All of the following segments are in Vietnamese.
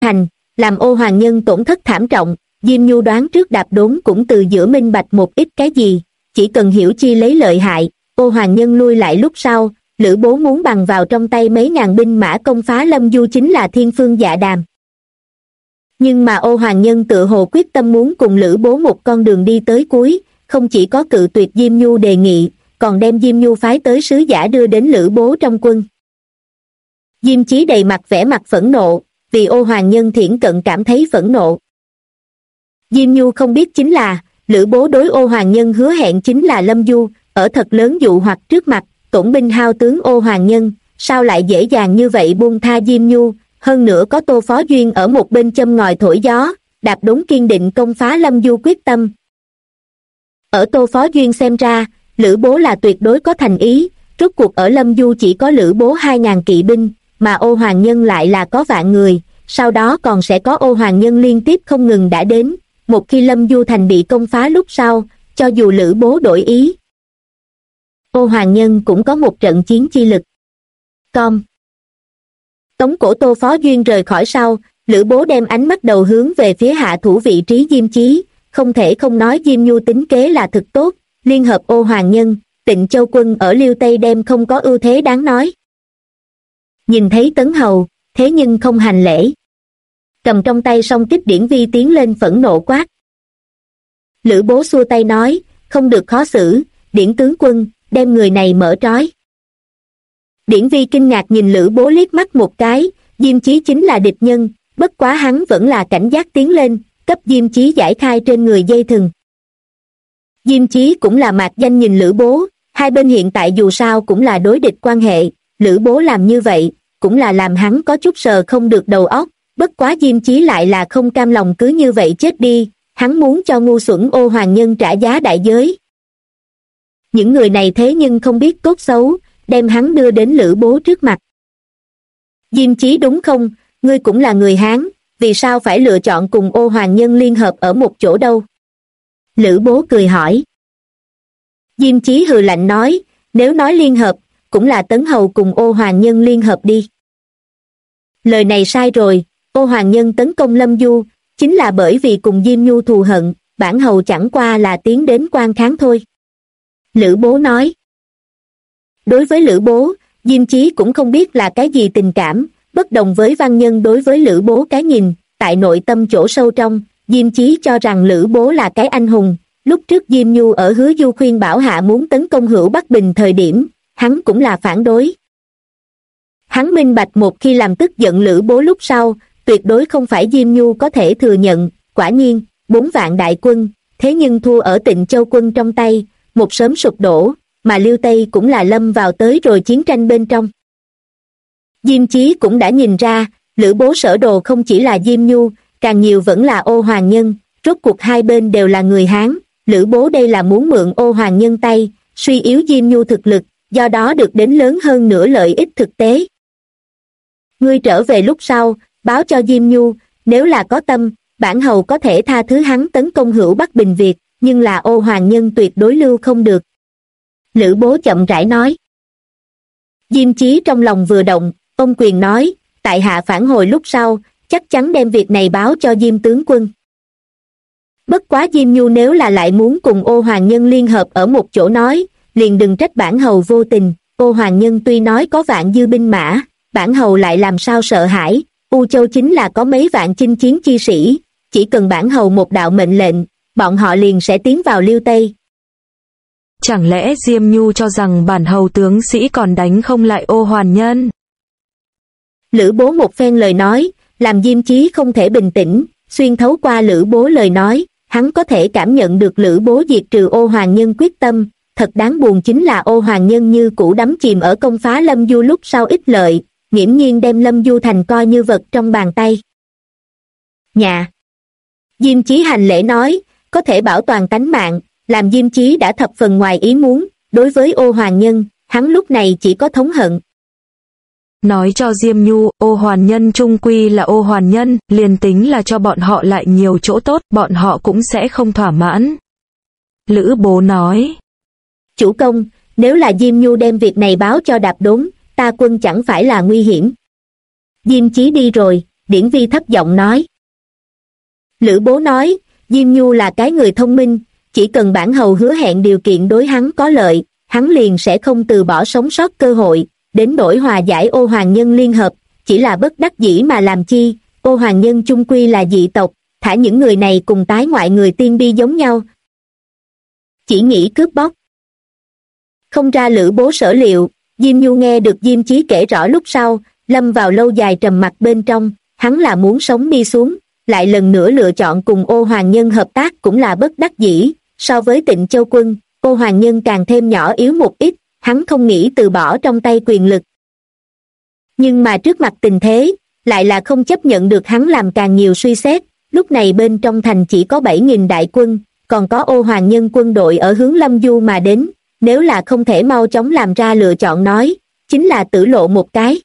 thành, làm Ô Hoàng Nhân tổn thất thảm trọng. Diêm Nhu đoán trước Đạp Đốn cũng từ giữa minh bạch một ít cái gì, chỉ cần hiểu chi lấy lợi hại. Ô Hoàng Nhân lui lại lúc sau, Lữ Bố muốn bằng vào trong tay mấy ngàn binh mã công phá Lâm Du chính là thiên phương dạ đàm. Nhưng mà Ô Hoàng Nhân tự hồ quyết tâm muốn cùng Lữ Bố một con đường đi tới cuối, không chỉ có cự tuyệt Diêm Nhu đề nghị, còn đem Diêm Nhu phái tới sứ giả đưa đến Lữ Bố trong quân. Diêm Chí đầy mặt vẻ mặt phẫn nộ, vì Ô Hoàng Nhân thiển cận cảm thấy phẫn nộ. Diêm Nhu không biết chính là, Lữ Bố đối Ô Hoàng Nhân hứa hẹn chính là Lâm Du, ở thật lớn dụ hoặc trước mặt, tổn binh hao tướng Ô Hoàng Nhân, sao lại dễ dàng như vậy buông tha Diêm Nhu, hơn nữa có Tô Phó Duyên ở một bên châm ngòi thổi gió, Đạp Đốn kiên định công phá Lâm Du quyết tâm. Ở Tô Phó Duyên xem ra, Lữ Bố là tuyệt đối có thành ý, rốt cuộc ở Lâm Du chỉ có Lữ Bố 2.000 kỵ binh, mà Ô Hoàng Nhân lại là có vạn người, sau đó còn sẽ có Ô Hoàng Nhân liên tiếp không ngừng đã đến, một khi Lâm Du thành bị công phá lúc sau, cho dù Lữ Bố đổi ý, Ô Hoàng Nhân cũng có một trận chiến chi lực. Tống cổ Tô Phó Duyên rời khỏi sau, Lữ Bố đem ánh mắt đầu hướng về phía hạ thủ vị trí Diêm Chí, không thể không nói Diêm Nhu tính kế là thực tốt, liên hợp Ô Hoàng Nhân, Tịnh Châu quân ở Liêu Tây đem không có ưu thế đáng nói. Nhìn thấy Tấn Hầu, thế nhưng không hành lễ. Cầm trong tay song kích điển vi tiến lên phẫn nộ quát. Lữ Bố xua tay nói, không được khó xử, Điển tướng quân, đem người này mở trói. Điển vi kinh ngạc nhìn Lữ Bố liếc mắt một cái, Diêm Chí chính là địch nhân, bất quá hắn vẫn là cảnh giác tiến lên, cấp Diêm Chí giải khai trên người dây thừng. Diêm Chí cũng là mạc danh nhìn Lữ Bố, hai bên hiện tại dù sao cũng là đối địch quan hệ, Lữ Bố làm như vậy, cũng là làm hắn có chút sờ không được đầu óc, bất quá Diêm Chí lại là không cam lòng cứ như vậy chết đi, hắn muốn cho ngu xuẩn Ô Hoàng Nhân trả giá đại giới. Những người này thế nhưng không biết tốt xấu, đem hắn đưa đến Lữ Bố trước mặt. Diêm Chí đúng không, ngươi cũng là người Hán, vì sao phải lựa chọn cùng Ô Hoàng Nhân liên hợp ở một chỗ đâu? Lữ Bố cười hỏi. Diêm Chí hừ lạnh nói, nếu nói liên hợp, cũng là Tấn Hầu cùng Ô Hoàng Nhân liên hợp đi. Lời này sai rồi, Ô Hoàng Nhân tấn công Lâm Du, chính là bởi vì cùng Diêm Nhu thù hận, bản hầu chẳng qua là tiến đến quan kháng thôi. Lữ Bố nói. Đối với Lữ Bố, Diêm Chí cũng không biết là cái gì tình cảm, bất đồng với văn nhân đối với Lữ Bố cái nhìn, tại nội tâm chỗ sâu trong, Diêm Chí cho rằng Lữ Bố là cái anh hùng, lúc trước Diêm Nhu ở Hứa Du khuyên bảo hạ muốn tấn công Hữu Bắc Bình thời điểm, hắn cũng là phản đối. Hắn minh bạch một khi làm tức giận Lữ Bố lúc sau, tuyệt đối không phải Diêm Nhu có thể thừa nhận, quả nhiên, 4 vạn đại quân, thế nhưng thua ở Tịnh Châu quân trong tay, một sớm sụp đổ, mà Liêu Tây cũng là lâm vào tới rồi chiến tranh bên trong. Diêm Chí cũng đã nhìn ra, Lữ Bố sở đồ không chỉ là Diêm Nhu, càng nhiều vẫn là Ô Hoàng Nhân, rốt cuộc hai bên đều là người Hán, Lữ Bố đây là muốn mượn Ô Hoàng Nhân tay, suy yếu Diêm Nhu thực lực, do đó được đến lớn hơn nửa lợi ích thực tế. Ngươi trở về lúc sau, báo cho Diêm Nhu, nếu là có tâm, bản hầu có thể tha thứ hắn tấn công Hữu Bắc Bình Việt, nhưng là Ô Hoàng Nhân tuyệt đối lưu không được. Lữ Bố chậm rãi nói. Diêm Chí trong lòng vừa động, ông quyền nói, tại hạ phản hồi lúc sau, chắc chắn đem việc này báo cho Diêm tướng quân. Bất quá Diêm Nhu nếu là lại muốn cùng Ô Hoàng Nhân liên hợp ở một chỗ nói, liền đừng trách bản hầu vô tình, Ô Hoàng Nhân tuy nói có vạn dư binh mã, bản hầu lại làm sao sợ hãi, U Châu chính là có mấy vạn chinh chiến chi sĩ, chỉ cần bản hầu một đạo mệnh lệnh, bọn họ liền sẽ tiến vào Liêu Tây. Chẳng lẽ Diêm Nhu cho rằng bản hầu tướng sĩ còn đánh không lại Ô Hoàng Nhân? Lữ Bố một phen lời nói, làm Diêm Chí không thể bình tĩnh, xuyên thấu qua Lữ Bố lời nói, hắn có thể cảm nhận được Lữ Bố diệt trừ Ô Hoàng Nhân quyết tâm, thật đáng buồn chính là Ô Hoàng Nhân như cũ đắm chìm ở công phá Lâm Du lúc sau ích lợi, nghiễm nhiên đem Lâm Du thành coi như vật trong bàn tay. Nhà! Diêm Chí hành lễ nói, có thể bảo toàn tánh mạng, làm Diêm Chí đã thập phần ngoài ý muốn, đối với Ô Hoàng Nhân, hắn lúc này chỉ có thống hận. Nói cho Diêm Nhu, Ô Hoàng Nhân trung quy là Ô Hoàng Nhân, liền tính là cho bọn họ lại nhiều chỗ tốt, bọn họ cũng sẽ không thỏa mãn. Lữ Bố nói. Chủ công, nếu là Diêm Nhu đem việc này báo cho Đạp Đốn, ta quân chẳng phải là nguy hiểm. Diêm Chí đi rồi, Điển Vi thấp giọng nói. Lữ Bố nói, Diêm Nhu là cái người thông minh, chỉ cần bản hầu hứa hẹn điều kiện đối hắn có lợi, hắn liền sẽ không từ bỏ sống sót cơ hội, đến nỗi hòa giải Ô Hoàng Nhân liên hợp, chỉ là bất đắc dĩ mà làm chi, Ô Hoàng Nhân chung quy là dị tộc, thả những người này cùng tái ngoại người Tiên Bi giống nhau. Chỉ nghĩ cướp bóc. Không ra Lữ Bố sở liệu, Diêm Nhu nghe được Diêm Chí kể rõ lúc sau, lâm vào lâu dài trầm mặc bên trong, hắn là muốn sống đi xuống, lại lần nữa lựa chọn cùng Ô Hoàng Nhân hợp tác cũng là bất đắc dĩ, so với Tịnh Châu Quân, Ô Hoàng Nhân càng thêm nhỏ yếu một ít, hắn không nghĩ từ bỏ trong tay quyền lực. Nhưng mà trước mặt tình thế, lại là không chấp nhận được hắn làm càng nhiều suy xét, lúc này bên trong thành chỉ có 7.000 đại quân, còn có Ô Hoàng Nhân quân đội ở hướng Lâm Du mà đến, nếu là không thể mau chóng làm ra lựa chọn nói, chính là tử lộ một cái.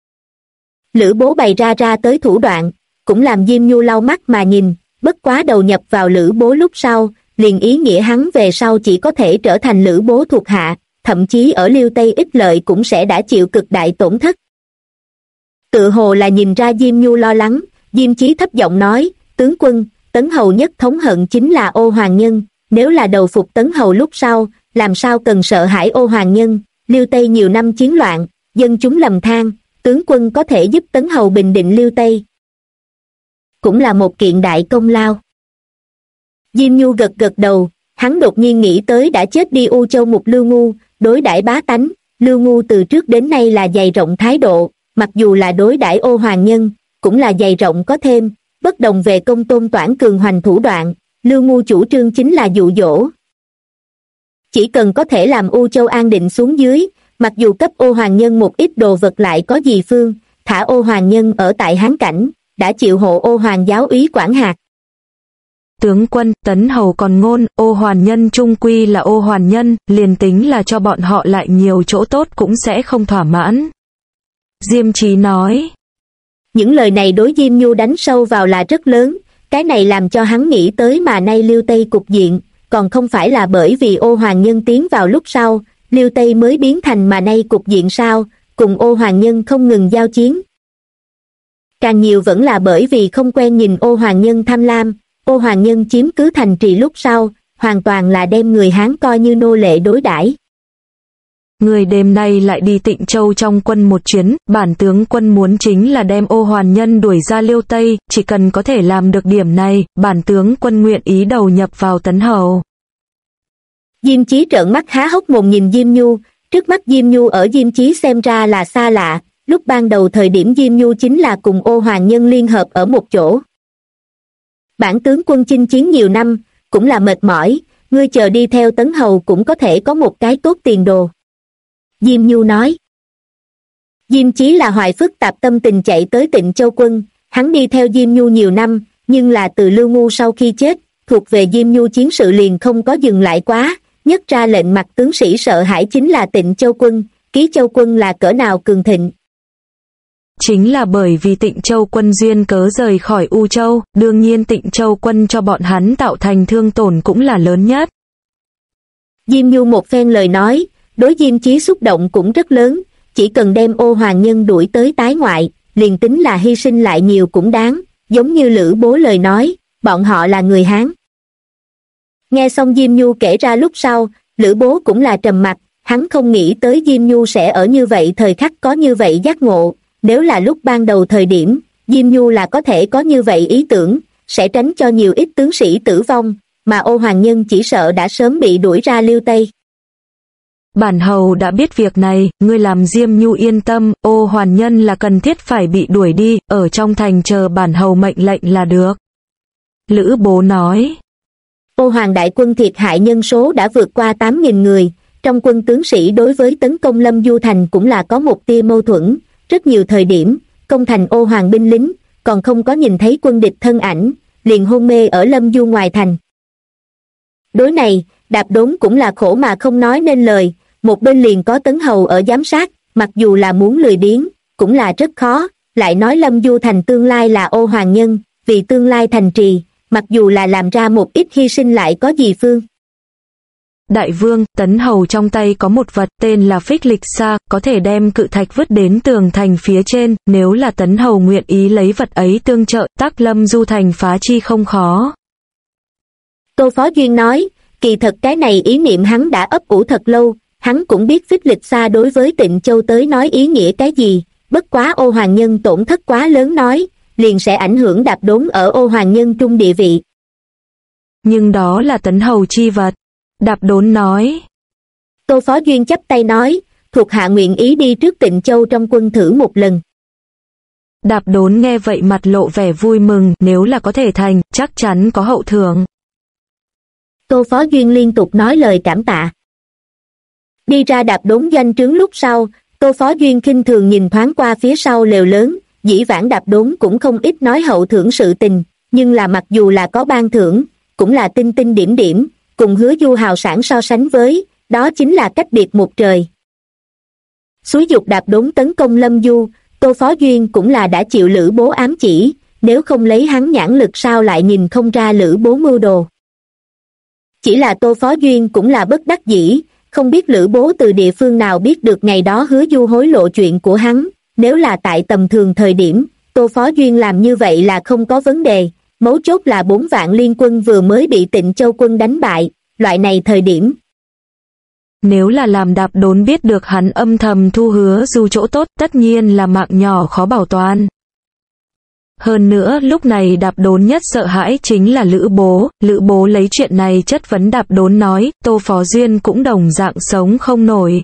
Lữ Bố bày ra tới thủ đoạn, cũng làm Diêm Nhu lau mắt mà nhìn, bất quá đầu nhập vào Lữ Bố lúc sau, liền ý nghĩa hắn về sau chỉ có thể trở thành Lữ Bố thuộc hạ, thậm chí ở Liêu Tây ích lợi cũng sẽ đã chịu cực đại tổn thất. Tự hồ là nhìn ra Diêm Nhu lo lắng, Diêm Chí thấp giọng nói, tướng quân, Tấn Hầu nhất thống hận chính là Ô Hoàng Nhân, nếu là đầu phục Tấn Hầu lúc sau, làm sao cần sợ hãi Ô Hoàng Nhân, Liêu Tây nhiều năm chiến loạn, dân chúng lầm than, tướng quân có thể giúp Tấn Hầu bình định Liêu Tây. Cũng là một kiện đại công lao. Diêm Nhu gật gật đầu, hắn đột nhiên nghĩ tới đã chết đi U Châu Mục Lưu Ngu, đối đãi bá tánh, Lưu Ngu từ trước đến nay là dày rộng thái độ, mặc dù là đối đãi Ô Hoàng Nhân, cũng là dày rộng có thêm, bất đồng về công tôn toản cường hoành thủ đoạn, Lưu Ngu chủ trương chính là dụ dỗ. Chỉ cần có thể làm U Châu an định xuống dưới, mặc dù cấp Ô Hoàng Nhân một ít đồ vật lại có gì phương, thả Ô Hoàng Nhân ở tại Hán Cảnh, đã chịu hộ Ô Hoàng giáo úy quản hạt. Tướng quân, Tấn Hầu còn ngôn, Ô Hoàn Nhân chung quy là Ô Hoàn Nhân, liền tính là cho bọn họ lại nhiều chỗ tốt cũng sẽ không thỏa mãn. Diêm Chí nói. Những lời này đối Diêm Nhu đánh sâu vào là rất lớn, cái này làm cho hắn nghĩ tới mà nay Liêu Tây cục diện, còn không phải là bởi vì Ô Hoàng Nhân tiến vào lúc sau, Liêu Tây mới biến thành mà nay cục diện sao, cùng Ô Hoàng Nhân không ngừng giao chiến. Càng nhiều vẫn là bởi vì không quen nhìn Ô Hoàng Nhân tham lam, Ô Hoàng Nhân chiếm cứ thành trì lúc sau, hoàn toàn là đem người Hán coi như nô lệ đối đãi. Người đêm nay lại đi Tịnh Châu trong quân một chuyến, bản tướng quân muốn chính là đem Ô Hoàn Nhân đuổi ra Liêu Tây, chỉ cần có thể làm được điểm này, bản tướng quân nguyện ý đầu nhập vào Tấn Hầu. Diêm Chí trợn mắt há hốc mồm nhìn Diêm Nhu, trước mắt Diêm Nhu ở Diêm Chí xem ra là xa lạ, lúc ban đầu thời điểm Diêm Nhu chính là cùng Ô Hoàng Nhân liên hợp ở một chỗ. Bản tướng quân chinh chiến nhiều năm, cũng là mệt mỏi, ngươi chờ đi theo Tấn Hầu cũng có thể có một cái tốt tiền đồ. Diêm Nhu nói. Diêm Chí là hoài phức tạp tâm tình chạy tới Tịnh Châu Quân, hắn đi theo Diêm Nhu nhiều năm, nhưng là từ Lưu Ngu sau khi chết, thuộc về Diêm Nhu chiến sự liền không có dừng lại quá, nhất ra lệnh mặt tướng sĩ sợ hãi chính là Tịnh Châu Quân, Ký Châu Quân là cỡ nào cường thịnh. Chính là bởi vì Tịnh Châu Quân duyên cớ rời khỏi U Châu, đương nhiên Tịnh Châu Quân cho bọn hắn tạo thành thương tổn cũng là lớn nhất. Diêm Nhu một phen lời nói, đối Diêm Chí xúc động cũng rất lớn, chỉ cần đem Ô Hoàng Nhân đuổi tới tái ngoại, liền tính là hy sinh lại nhiều cũng đáng, giống như Lữ Bố lời nói, bọn họ là người Hán. Nghe xong Diêm Nhu kể ra lúc sau, Lữ Bố cũng là trầm mặc, hắn không nghĩ tới Diêm Nhu sẽ ở như vậy thời khắc có như vậy giác ngộ, nếu là lúc ban đầu thời điểm, Diêm Nhu là có thể có như vậy ý tưởng, sẽ tránh cho nhiều ít tướng sĩ tử vong, mà Ô Hoàng Nhân chỉ sợ đã sớm bị đuổi ra Liêu Tây. Bản hầu đã biết việc này, ngươi làm Diêm Nhu yên tâm, Ô Hoàn Nhân là cần thiết phải bị đuổi đi, ở trong thành chờ bản hầu mệnh lệnh là được. Lữ Bố nói. Ô Hoàng đại quân thiệt hại nhân số đã vượt qua 8.000 người, trong quân tướng sĩ đối với tấn công Lâm Du Thành cũng là có một tia mâu thuẫn, rất nhiều thời điểm, công thành Ô Hoàng binh lính, còn không có nhìn thấy quân địch thân ảnh, liền hôn mê ở Lâm Du ngoài thành. Đối này, Đạp Đốn cũng là khổ mà không nói nên lời, một bên liền có Tấn Hầu ở giám sát, mặc dù là muốn lười biếng, cũng là rất khó, lại nói Lâm Du Thành tương lai là Ô Hoàng Nhân, vì tương lai thành trì, mặc dù là làm ra một ít hy sinh lại có gì phương. Đại vương, Tấn Hầu trong tay có một vật tên là Phích Lịch Sa, có thể đem cự thạch vứt đến tường thành phía trên, nếu là Tấn Hầu nguyện ý lấy vật ấy tương trợ, Tắc Lâm Du thành phá chi không khó. Tô Phó Duyên nói, kỳ thật cái này ý niệm hắn đã ấp ủ thật lâu, hắn cũng biết Phích Lịch Sa đối với Tịnh Châu tới nói ý nghĩa cái gì, bất quá Ô Hoàng Nhân tổn thất quá lớn nói, liền sẽ ảnh hưởng Đạp Đốn ở Ô Hoàng Nhân trung địa vị. Nhưng đó là Tấn Hầu chi vật. Đạp Đốn nói. Tô Phó Duyên chắp tay nói, thuộc hạ nguyện ý đi trước Tịnh Châu trong quân thử một lần. Đạp Đốn nghe vậy mặt lộ vẻ vui mừng, nếu là có thể thành, chắc chắn có hậu thưởng. Tô Phó Duyên liên tục nói lời cảm tạ. Đi ra Đạp Đốn doanh trướng lúc sau, Tô Phó Duyên khinh thường nhìn thoáng qua phía sau lều lớn, dĩ vãng Đạp Đốn cũng không ít nói hậu thưởng sự tình, nhưng là mặc dù là có ban thưởng, cũng là tinh tinh điểm điểm, cùng Hứa Du hào sản so sánh với, đó chính là cách biệt một trời. Xúi dục Đạp Đốn tấn công Lâm Du, Tô Phó Duyên cũng là đã chịu Lữ Bố ám chỉ, nếu không lấy hắn nhãn lực sao lại nhìn không ra Lữ Bố mưu đồ. Chỉ là Tô Phó Duyên cũng là bất đắc dĩ, không biết Lữ Bố từ địa phương nào biết được ngày đó Hứa Du hối lộ chuyện của hắn, nếu là tại tầm thường thời điểm, Tô Phó Duyên làm như vậy là không có vấn đề, mấu chốt là 4 vạn liên quân vừa mới bị Tịnh Châu quân đánh bại, loại này thời điểm. Nếu là làm Đạp Đốn biết được hắn âm thầm thu Hứa Du chỗ tốt, tất nhiên là mạng nhỏ khó bảo toàn. Hơn nữa lúc này Đạp Đốn nhất sợ hãi chính là Lữ Bố lấy chuyện này chất vấn Đạp Đốn nói, Tô Phó Duyên cũng đồng dạng sống không nổi.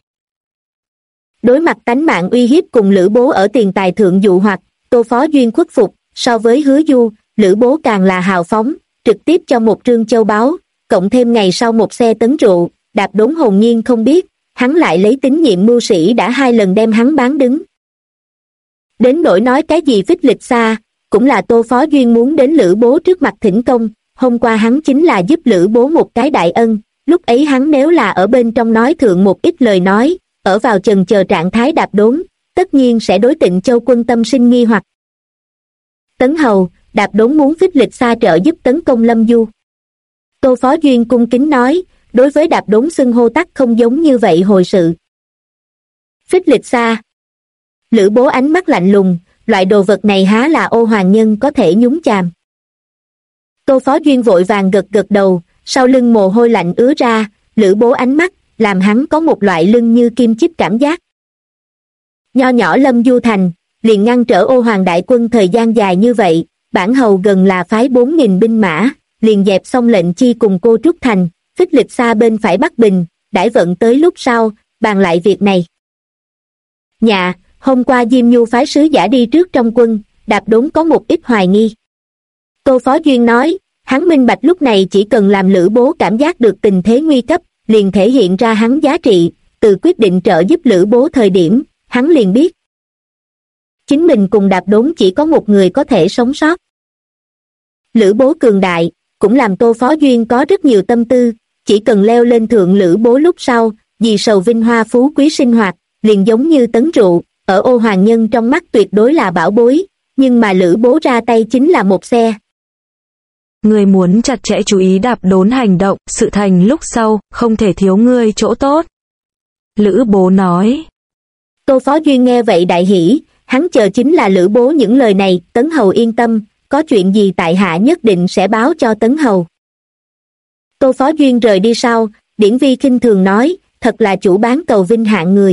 Đối mặt tánh mạng uy hiếp cùng Lữ Bố ở tiền tài thượng dụ hoặc, Tô Phó Duyên khuất phục, so với Hứa Du, Lữ Bố càng là hào phóng, trực tiếp cho một trương châu báu, cộng thêm ngày sau một xe tấn rượu, Đạp Đốn hồn nhiên không biết, hắn lại lấy tín nhiệm mưu sĩ đã 2 lần đem hắn bán đứng. Đến nỗi nói cái gì Phích Lịch Sa, cũng là Tô Phó Duyên muốn đến Lữ Bố trước mặt thỉnh công, hôm qua hắn chính là giúp Lữ Bố một cái đại ân, lúc ấy hắn nếu là ở bên trong nói thượng một ít lời nói, ở vào chần chờ trạng thái Đạp Đốn, tất nhiên sẽ đối Tịnh Châu quân tâm sinh nghi hoặc. Tấn Hầu, Đạp Đốn muốn Phích Lịch Sa trợ giúp tấn công Lâm Du. Tô Phó Duyên cung kính nói, đối với Đạp Đốn xưng hô tắc không giống như vậy hồi sự. Phích Lịch Sa. Lữ Bố ánh mắt lạnh lùng, loại đồ vật này há là Ô Hoàng Nhân có thể nhúng chàm. Tô Phó Duyên vội vàng gật gật đầu, sau lưng mồ hôi lạnh ứa ra, Lữ Bố ánh mắt, làm hắn có một loại lưng như kim chích cảm giác. Nho nhỏ Lâm Du thành, liền ngăn trở Ô Hoàng đại quân thời gian dài như vậy, bản hầu gần là phái 4.000 binh mã, liền dẹp xong lệnh chi cùng Cô Trúc thành, Phích Lịch Sa bên phải Bắc Bình, đãi vận tới lúc sau, bàn lại việc này. Dạ, hôm qua Diêm Nhu phái sứ giả đi trước trong quân, Đạp Đốn có một ít hoài nghi. Tô Phó Duyên nói, hắn minh bạch lúc này chỉ cần làm Lữ Bố cảm giác được tình thế nguy cấp, liền thể hiện ra hắn giá trị, từ quyết định trợ giúp Lữ Bố thời điểm, hắn liền biết. Chính mình cùng Đạp Đốn chỉ có một người có thể sống sót. Lữ Bố cường đại, cũng làm Tô Phó Duyên có rất nhiều tâm tư, chỉ cần leo lên thượng Lữ Bố lúc sau, vì sầu vinh hoa phú quý sinh hoạt, liền giống như tấn rượu, ở Ô Hoàng Nhân trong mắt tuyệt đối là bảo bối, nhưng mà Lữ Bố ra tay chính là một xe. Người muốn chặt chẽ chú ý Đạp Đốn hành động, sự thành lúc sau, không thể thiếu ngươi chỗ tốt. Lữ Bố nói. Tô Phó Duyên nghe vậy đại hỉ, hắn chờ chính là Lữ Bố những lời này, Tấn Hầu yên tâm, có chuyện gì tại hạ nhất định sẽ báo cho Tấn Hầu. Tô Phó Duyên rời đi sau, Điển Vi khinh thường nói, thật là chủ bán cầu vinh hạng người.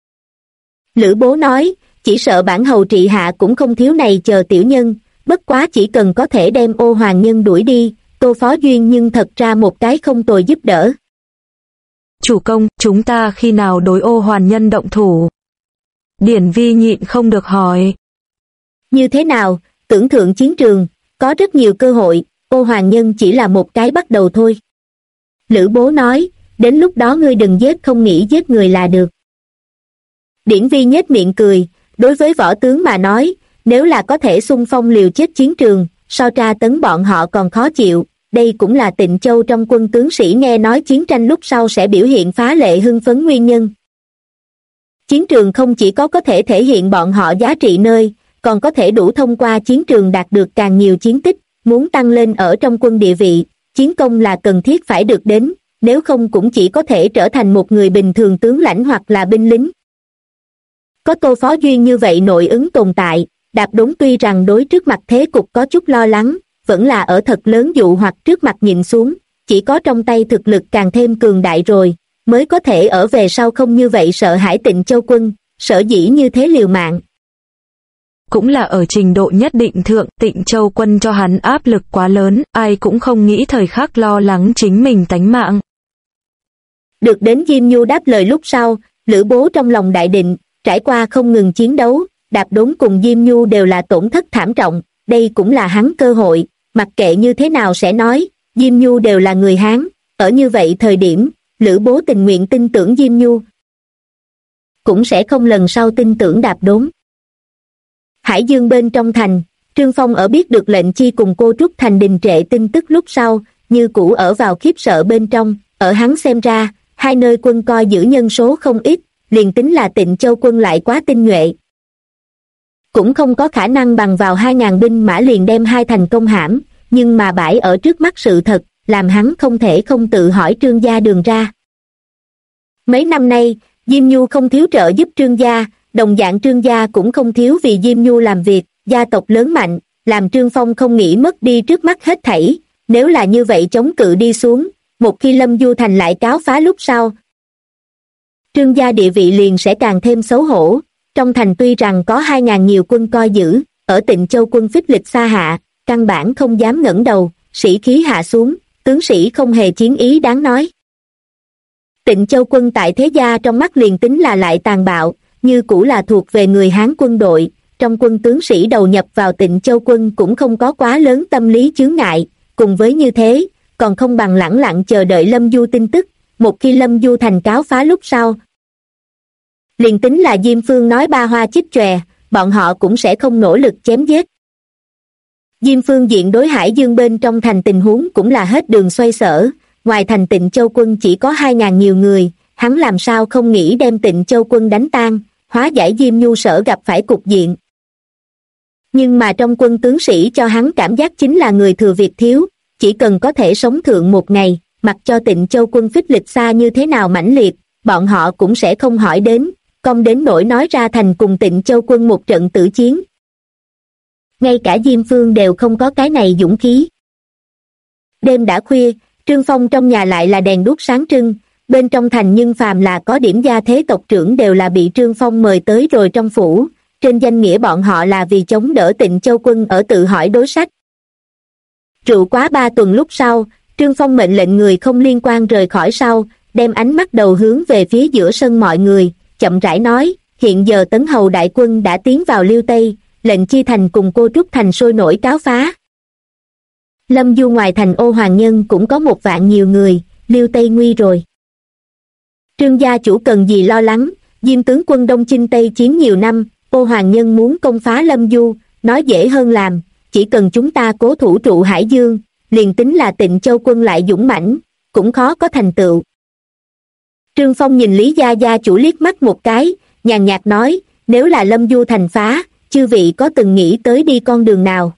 Lữ Bố nói, chỉ sợ bản hầu trị hạ cũng không thiếu này chờ tiểu nhân, bất quá chỉ cần có thể đem Ô Hoàng Nhân đuổi đi, Tô Phó Duyên nhưng thật ra một cái không tồi giúp đỡ. Chủ công, chúng ta khi nào đối Ô Hoàng Nhân động thủ? Điển Vi nhịn không được hỏi. Như thế nào, tưởng thượng chiến trường, có rất nhiều cơ hội, Ô Hoàng Nhân chỉ là một cái bắt đầu thôi. Lữ Bố nói, đến lúc đó ngươi đừng giết không nghĩ giết người là được. Điển Vi nhếch miệng cười, đối với võ tướng mà nói, nếu là có thể xung phong liều chết chiến trường, so tra tấn bọn họ còn khó chịu, đây cũng là Tịnh Châu trong quân tướng sĩ nghe nói chiến tranh lúc sau sẽ biểu hiện phá lệ hưng phấn nguyên nhân. Chiến trường không chỉ có thể thể hiện bọn họ giá trị nơi, còn có thể đủ thông qua chiến trường đạt được càng nhiều chiến tích, muốn tăng lên ở trong quân địa vị, chiến công là cần thiết phải được đến, nếu không cũng chỉ có thể trở thành một người bình thường tướng lãnh hoặc là binh lính. Có Tô Phó Duyên như vậy nội ứng tồn tại, Đạp Đốn tuy rằng đối trước mặt thế cục có chút lo lắng, vẫn là ở thật lớn dụ hoặc trước mặt nhìn xuống, chỉ có trong tay thực lực càng thêm cường đại rồi, mới có thể ở về sau không như vậy sợ hãi Tịnh Châu Quân, sở dĩ như thế liều mạng. Cũng là ở trình độ nhất định thượng, Tịnh Châu Quân cho hắn áp lực quá lớn, ai cũng không nghĩ thời khắc lo lắng chính mình tánh mạng. Được đến Diêm Nhu đáp lời lúc sau, Lữ Bố trong lòng đại định, trải qua không ngừng chiến đấu, Đạp Đốn cùng Diêm Nhu đều là tổn thất thảm trọng, đây cũng là hắn cơ hội, mặc kệ như thế nào sẽ nói, Diêm Nhu đều là người Hán, ở như vậy thời điểm, Lữ Bố tình nguyện tin tưởng Diêm Nhu, cũng sẽ không lần sau tin tưởng Đạp Đốn. Hải Dương bên trong thành, Trương Phong ở biết được lệnh chi cùng cô Trúc Thành đình trệ tin tức lúc sau, như cũ ở vào khiếp sợ bên trong, ở hắn xem ra, hai nơi quân coi giữ nhân số không ít, liền tính là Tịnh Châu Quân lại quá tinh nhuệ, cũng không có khả năng bằng vào 2.000 binh mã liền đem hai thành công hãm, nhưng mà bãi ở trước mắt sự thật, làm hắn không thể không tự hỏi Trương gia đường ra. Mấy năm nay, Diêm Nhu không thiếu trợ giúp Trương gia, đồng dạng Trương gia cũng không thiếu vì Diêm Nhu làm việc, gia tộc lớn mạnh, làm Trương Phong không nghĩ mất đi trước mắt hết thảy, nếu là như vậy chống cự đi xuống, một khi Lâm Du Thành lại cáo phá lúc sau, Trương gia địa vị liền sẽ càng thêm xấu hổ. Trong thành tuy rằng có 2.000 nhiều quân coi giữ, ở Tịnh Châu Quân phích lịch xa hạ, căn bản không dám ngẩng đầu, sĩ khí hạ xuống, tướng sĩ không hề chiến ý đáng nói. Tịnh Châu Quân tại thế gia trong mắt liền tính là lại tàn bạo, như cũ là thuộc về người Hán quân đội, trong quân tướng sĩ đầu nhập vào Tịnh Châu Quân cũng không có quá lớn tâm lý chướng ngại, cùng với như thế, còn không bằng lẳng lặng chờ đợi Lâm Du tin tức, một khi Lâm Du thành cáo phá lúc sau. Liền tính là Diêm Phương nói ba hoa chích chòe, bọn họ cũng sẽ không nỗ lực chém giết. Diêm Phương diện đối Hải Dương bên trong thành tình huống cũng là hết đường xoay sở, ngoài thành Tịnh Châu Quân chỉ có 2.000 nhiều người, hắn làm sao không nghĩ đem Tịnh Châu Quân đánh tan, hóa giải Diêm Nhu sở gặp phải cục diện. Nhưng mà trong quân tướng sĩ cho hắn cảm giác chính là người thừa việc thiếu, chỉ cần có thể sống thượng một ngày, mặc cho Tịnh Châu Quân phích lịch xa như thế nào mãnh liệt, bọn họ cũng sẽ không hỏi đến, không đến nỗi nói ra thành cùng Tịnh Châu Quân một trận tử chiến. Ngay cả Diêm Phương đều không có cái này dũng khí. Đêm đã khuya, Trương Phong trong nhà lại là đèn đuốc sáng trưng, bên trong thành nhưng phàm là có điểm gia thế tộc trưởng đều là bị Trương Phong mời tới rồi trong phủ, trên danh nghĩa bọn họ là vì chống đỡ Tịnh Châu Quân ở tự hỏi đối sách. Rượu quá 3 tuần lúc sau, Trương Phong mệnh lệnh người không liên quan rời khỏi sau, đem ánh mắt đầu hướng về phía giữa sân mọi người, chậm rãi nói, hiện giờ Tấn Hầu đại quân đã tiến vào Liêu Tây, lệnh chi thành cùng cô Trúc Thành sôi nổi cáo phá. Lâm Du ngoài thành Ô Hoàng Nhân cũng có 1 vạn nhiều người, Liêu Tây nguy rồi. Trương gia chủ cần gì lo lắng, Diêm tướng quân Đông Chinh Tây chiến nhiều năm, Ô Hoàng Nhân muốn công phá Lâm Du, nói dễ hơn làm, chỉ cần chúng ta cố thủ trụ Hải Dương, liền tính là Tịnh Châu Quân lại dũng mãnh, cũng khó có thành tựu. Trương Phong nhìn Lý gia gia chủ liếc mắt một cái, nhàn nhạt nói, nếu là Lâm Du thành phá, chư vị có từng nghĩ tới đi con đường nào?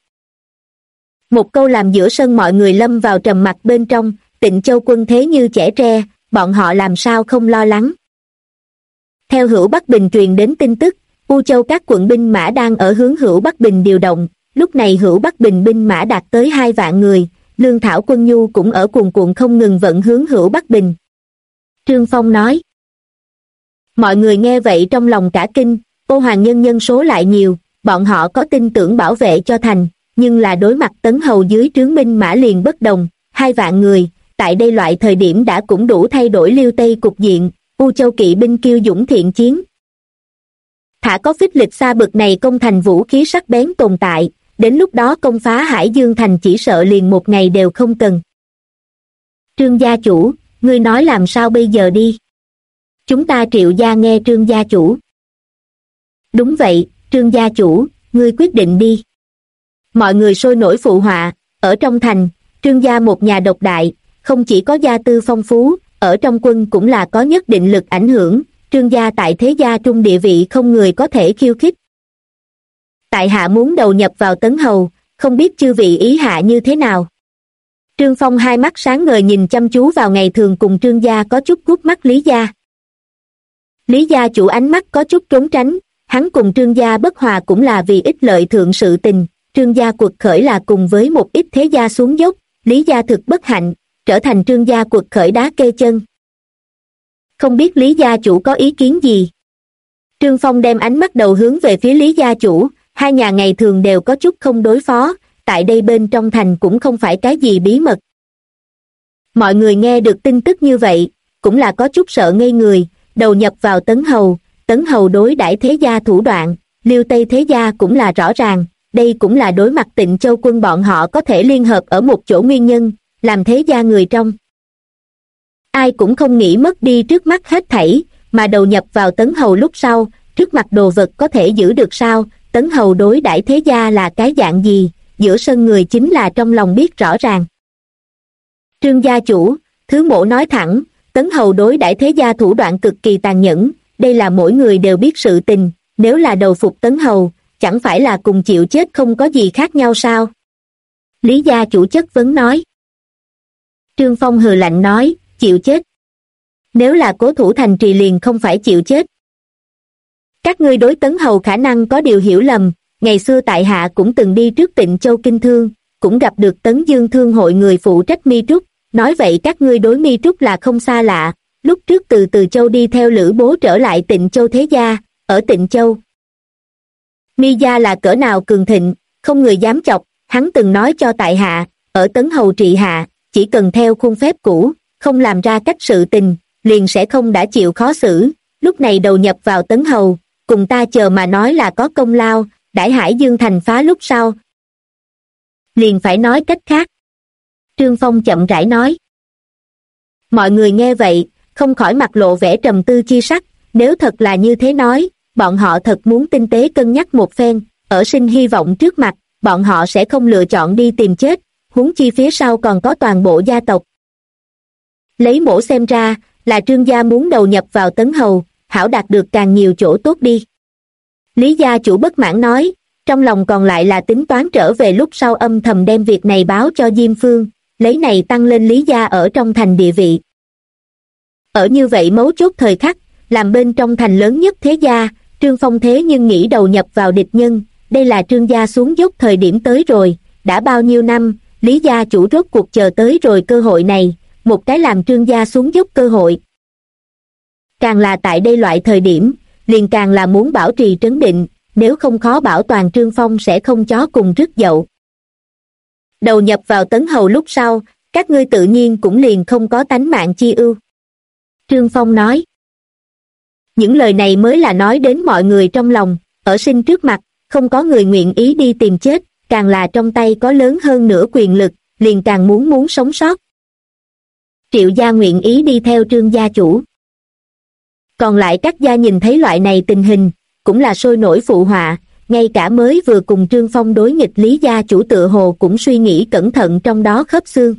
Một câu làm giữa sân mọi người lâm vào trầm mặc bên trong, Tịnh Châu Quân thế như trẻ tre, bọn họ làm sao không lo lắng. Theo Hữu Bắc Bình truyền đến tin tức, U Châu các quận binh mã đang ở hướng Hữu Bắc Bình điều động, lúc này Hữu Bắc Bình binh mã đạt tới 2 vạn người, lương thảo quân nhu cũng ở cuồn cuộn không ngừng vận hướng Hữu Bắc Bình. Trương Phong nói. Mọi người nghe vậy trong lòng cả kinh, Ô Hoàng Nhân nhân số lại nhiều, bọn họ có tin tưởng bảo vệ cho thành, nhưng là đối mặt Tấn Hầu dưới trướng binh mã liền bất đồng, 2 vạn người, tại đây loại thời điểm đã cũng đủ thay đổi Liêu Tây cục diện, U Châu kỵ binh kiêu dũng thiện chiến. Thả có phích lịch xa bực này công thành vũ khí sắc bén tồn tại, đến lúc đó công phá Hải Dương thành chỉ sợ liền 1 ngày đều không cần. Trương gia chủ, ngươi nói làm sao bây giờ đi? Chúng ta Triệu gia nghe Trương gia chủ. Đúng vậy, Trương gia chủ, ngươi quyết định đi. Mọi người sôi nổi phụ họa, ở trong thành, Trương gia một nhà độc đại, không chỉ có gia tư phong phú, ở trong quân cũng là có nhất định lực ảnh hưởng, Trương gia tại thế gia trung địa vị không người có thể khiêu khích. Tại hạ muốn đầu nhập vào Tấn Hầu, không biết chư vị ý hạ như thế nào? Trương Phong hai mắt sáng ngời nhìn chăm chú vào ngày thường cùng Trương gia có chút gút mắt Lý gia. Lý gia chủ ánh mắt có chút trốn tránh, hắn cùng Trương gia bất hòa cũng là vì ích lợi thượng sự tình, Trương gia quật khởi là cùng với một ít thế gia xuống dốc, Lý gia thực bất hạnh, trở thành Trương gia quật khởi đá kê chân. Không biết Lý gia chủ có ý kiến gì? Trương Phong đem ánh mắt đầu hướng về phía Lý gia chủ, hai nhà ngày thường đều có chút không đối phó, tại đây bên trong thành cũng không phải cái gì bí mật. Mọi người nghe được tin tức như vậy, cũng là có chút sợ ngây người, đầu nhập vào Tấn Hầu đối đãi thế gia thủ đoạn, Liêu Tây thế gia cũng là rõ ràng, đây cũng là đối mặt Tịnh Châu quân bọn họ có thể liên hợp ở một chỗ nguyên nhân, làm thế gia người trong. Ai cũng không nghĩ mất đi trước mắt hết thảy, mà đầu nhập vào Tấn Hầu lúc sau, trước mặt đồ vật có thể giữ được sao, Tấn Hầu đối đãi thế gia là cái dạng gì, giữa sân người chính là trong lòng biết rõ ràng. Trương gia chủ, thứ mỗ nói thẳng, Tấn Hầu đối đãi thế gia thủ đoạn cực kỳ tàn nhẫn, đây là mỗi người đều biết sự tình, nếu là đầu phục Tấn Hầu, chẳng phải là cùng chịu chết không có gì khác nhau sao? Lý gia chủ chất vấn nói. Trương Phong hừ lạnh nói, chịu chết. Nếu là cố thủ thành trì liền không phải chịu chết. Các ngươi đối Tấn Hầu khả năng có điều hiểu lầm, ngày xưa tại hạ cũng từng đi trước Tịnh Châu kinh thương, cũng gặp được Tấn Dương thương hội người phụ trách Mi Trúc, nói vậy các ngươi đối Mi Trúc là không xa lạ, lúc trước từ Từ Châu đi theo Lữ Bố trở lại Tịnh Châu thế gia, ở Tịnh Châu. Mi gia là cỡ nào cường thịnh, không người dám chọc, hắn từng nói cho tại hạ, ở Tấn Hầu trị hạ, chỉ cần theo khuôn phép cũ, không làm ra cách sự tình, liền sẽ không đã chịu khó xử, lúc này đầu nhập vào Tấn Hầu, cùng ta chờ mà nói là có công lao, đãi Hải Dương thành phá lúc sau. Liền phải nói cách khác. Trương Phong chậm rãi nói. Mọi người nghe vậy, không khỏi mặt lộ vẻ trầm tư chi sắc, nếu thật là như thế nói, bọn họ thật muốn tinh tế cân nhắc một phen, ở sinh hy vọng trước mặt, bọn họ sẽ không lựa chọn đi tìm chết, huống chi phía sau còn có toàn bộ gia tộc. Lấy mổ xem ra, là Trương gia muốn đầu nhập vào Tấn Hầu, hảo đạt được càng nhiều chỗ tốt đi. Lý gia chủ bất mãn nói, trong lòng còn lại là tính toán trở về lúc sau âm thầm đem việc này báo cho Diêm Phương, lấy này tăng lên Lý gia ở trong thành địa vị. Ở như vậy mấu chốt thời khắc, làm bên trong thành lớn nhất thế gia, Trương Phong thế nhưng nghĩ đầu nhập vào địch nhân, đây là Trương gia xuống dốc thời điểm tới rồi, đã bao nhiêu năm, Lý gia chủ rốt cuộc chờ tới rồi cơ hội này, một cái làm Trương gia xuống dốc cơ hội. Càng là tại đây loại thời điểm, liền càng là muốn bảo trì trấn định, nếu không khó bảo toàn Trương Phong sẽ không chó cùng rứt dậu. Đầu nhập vào Tấn Hầu lúc sau, các ngươi tự nhiên cũng liền không có tánh mạng chi ưu. Trương Phong nói. Những lời này mới là nói đến mọi người trong lòng, ở sinh trước mặt, không có người nguyện ý đi tìm chết, càng là trong tay có lớn hơn nữa quyền lực, liền càng muốn sống sót. Triệu gia nguyện ý đi theo Trương gia chủ. Còn lại các gia nhìn thấy loại này tình hình, cũng là sôi nổi phụ họa, ngay cả mới vừa cùng Trương Phong đối nghịch Lý gia chủ tựa hồ cũng suy nghĩ cẩn thận trong đó khớp xương.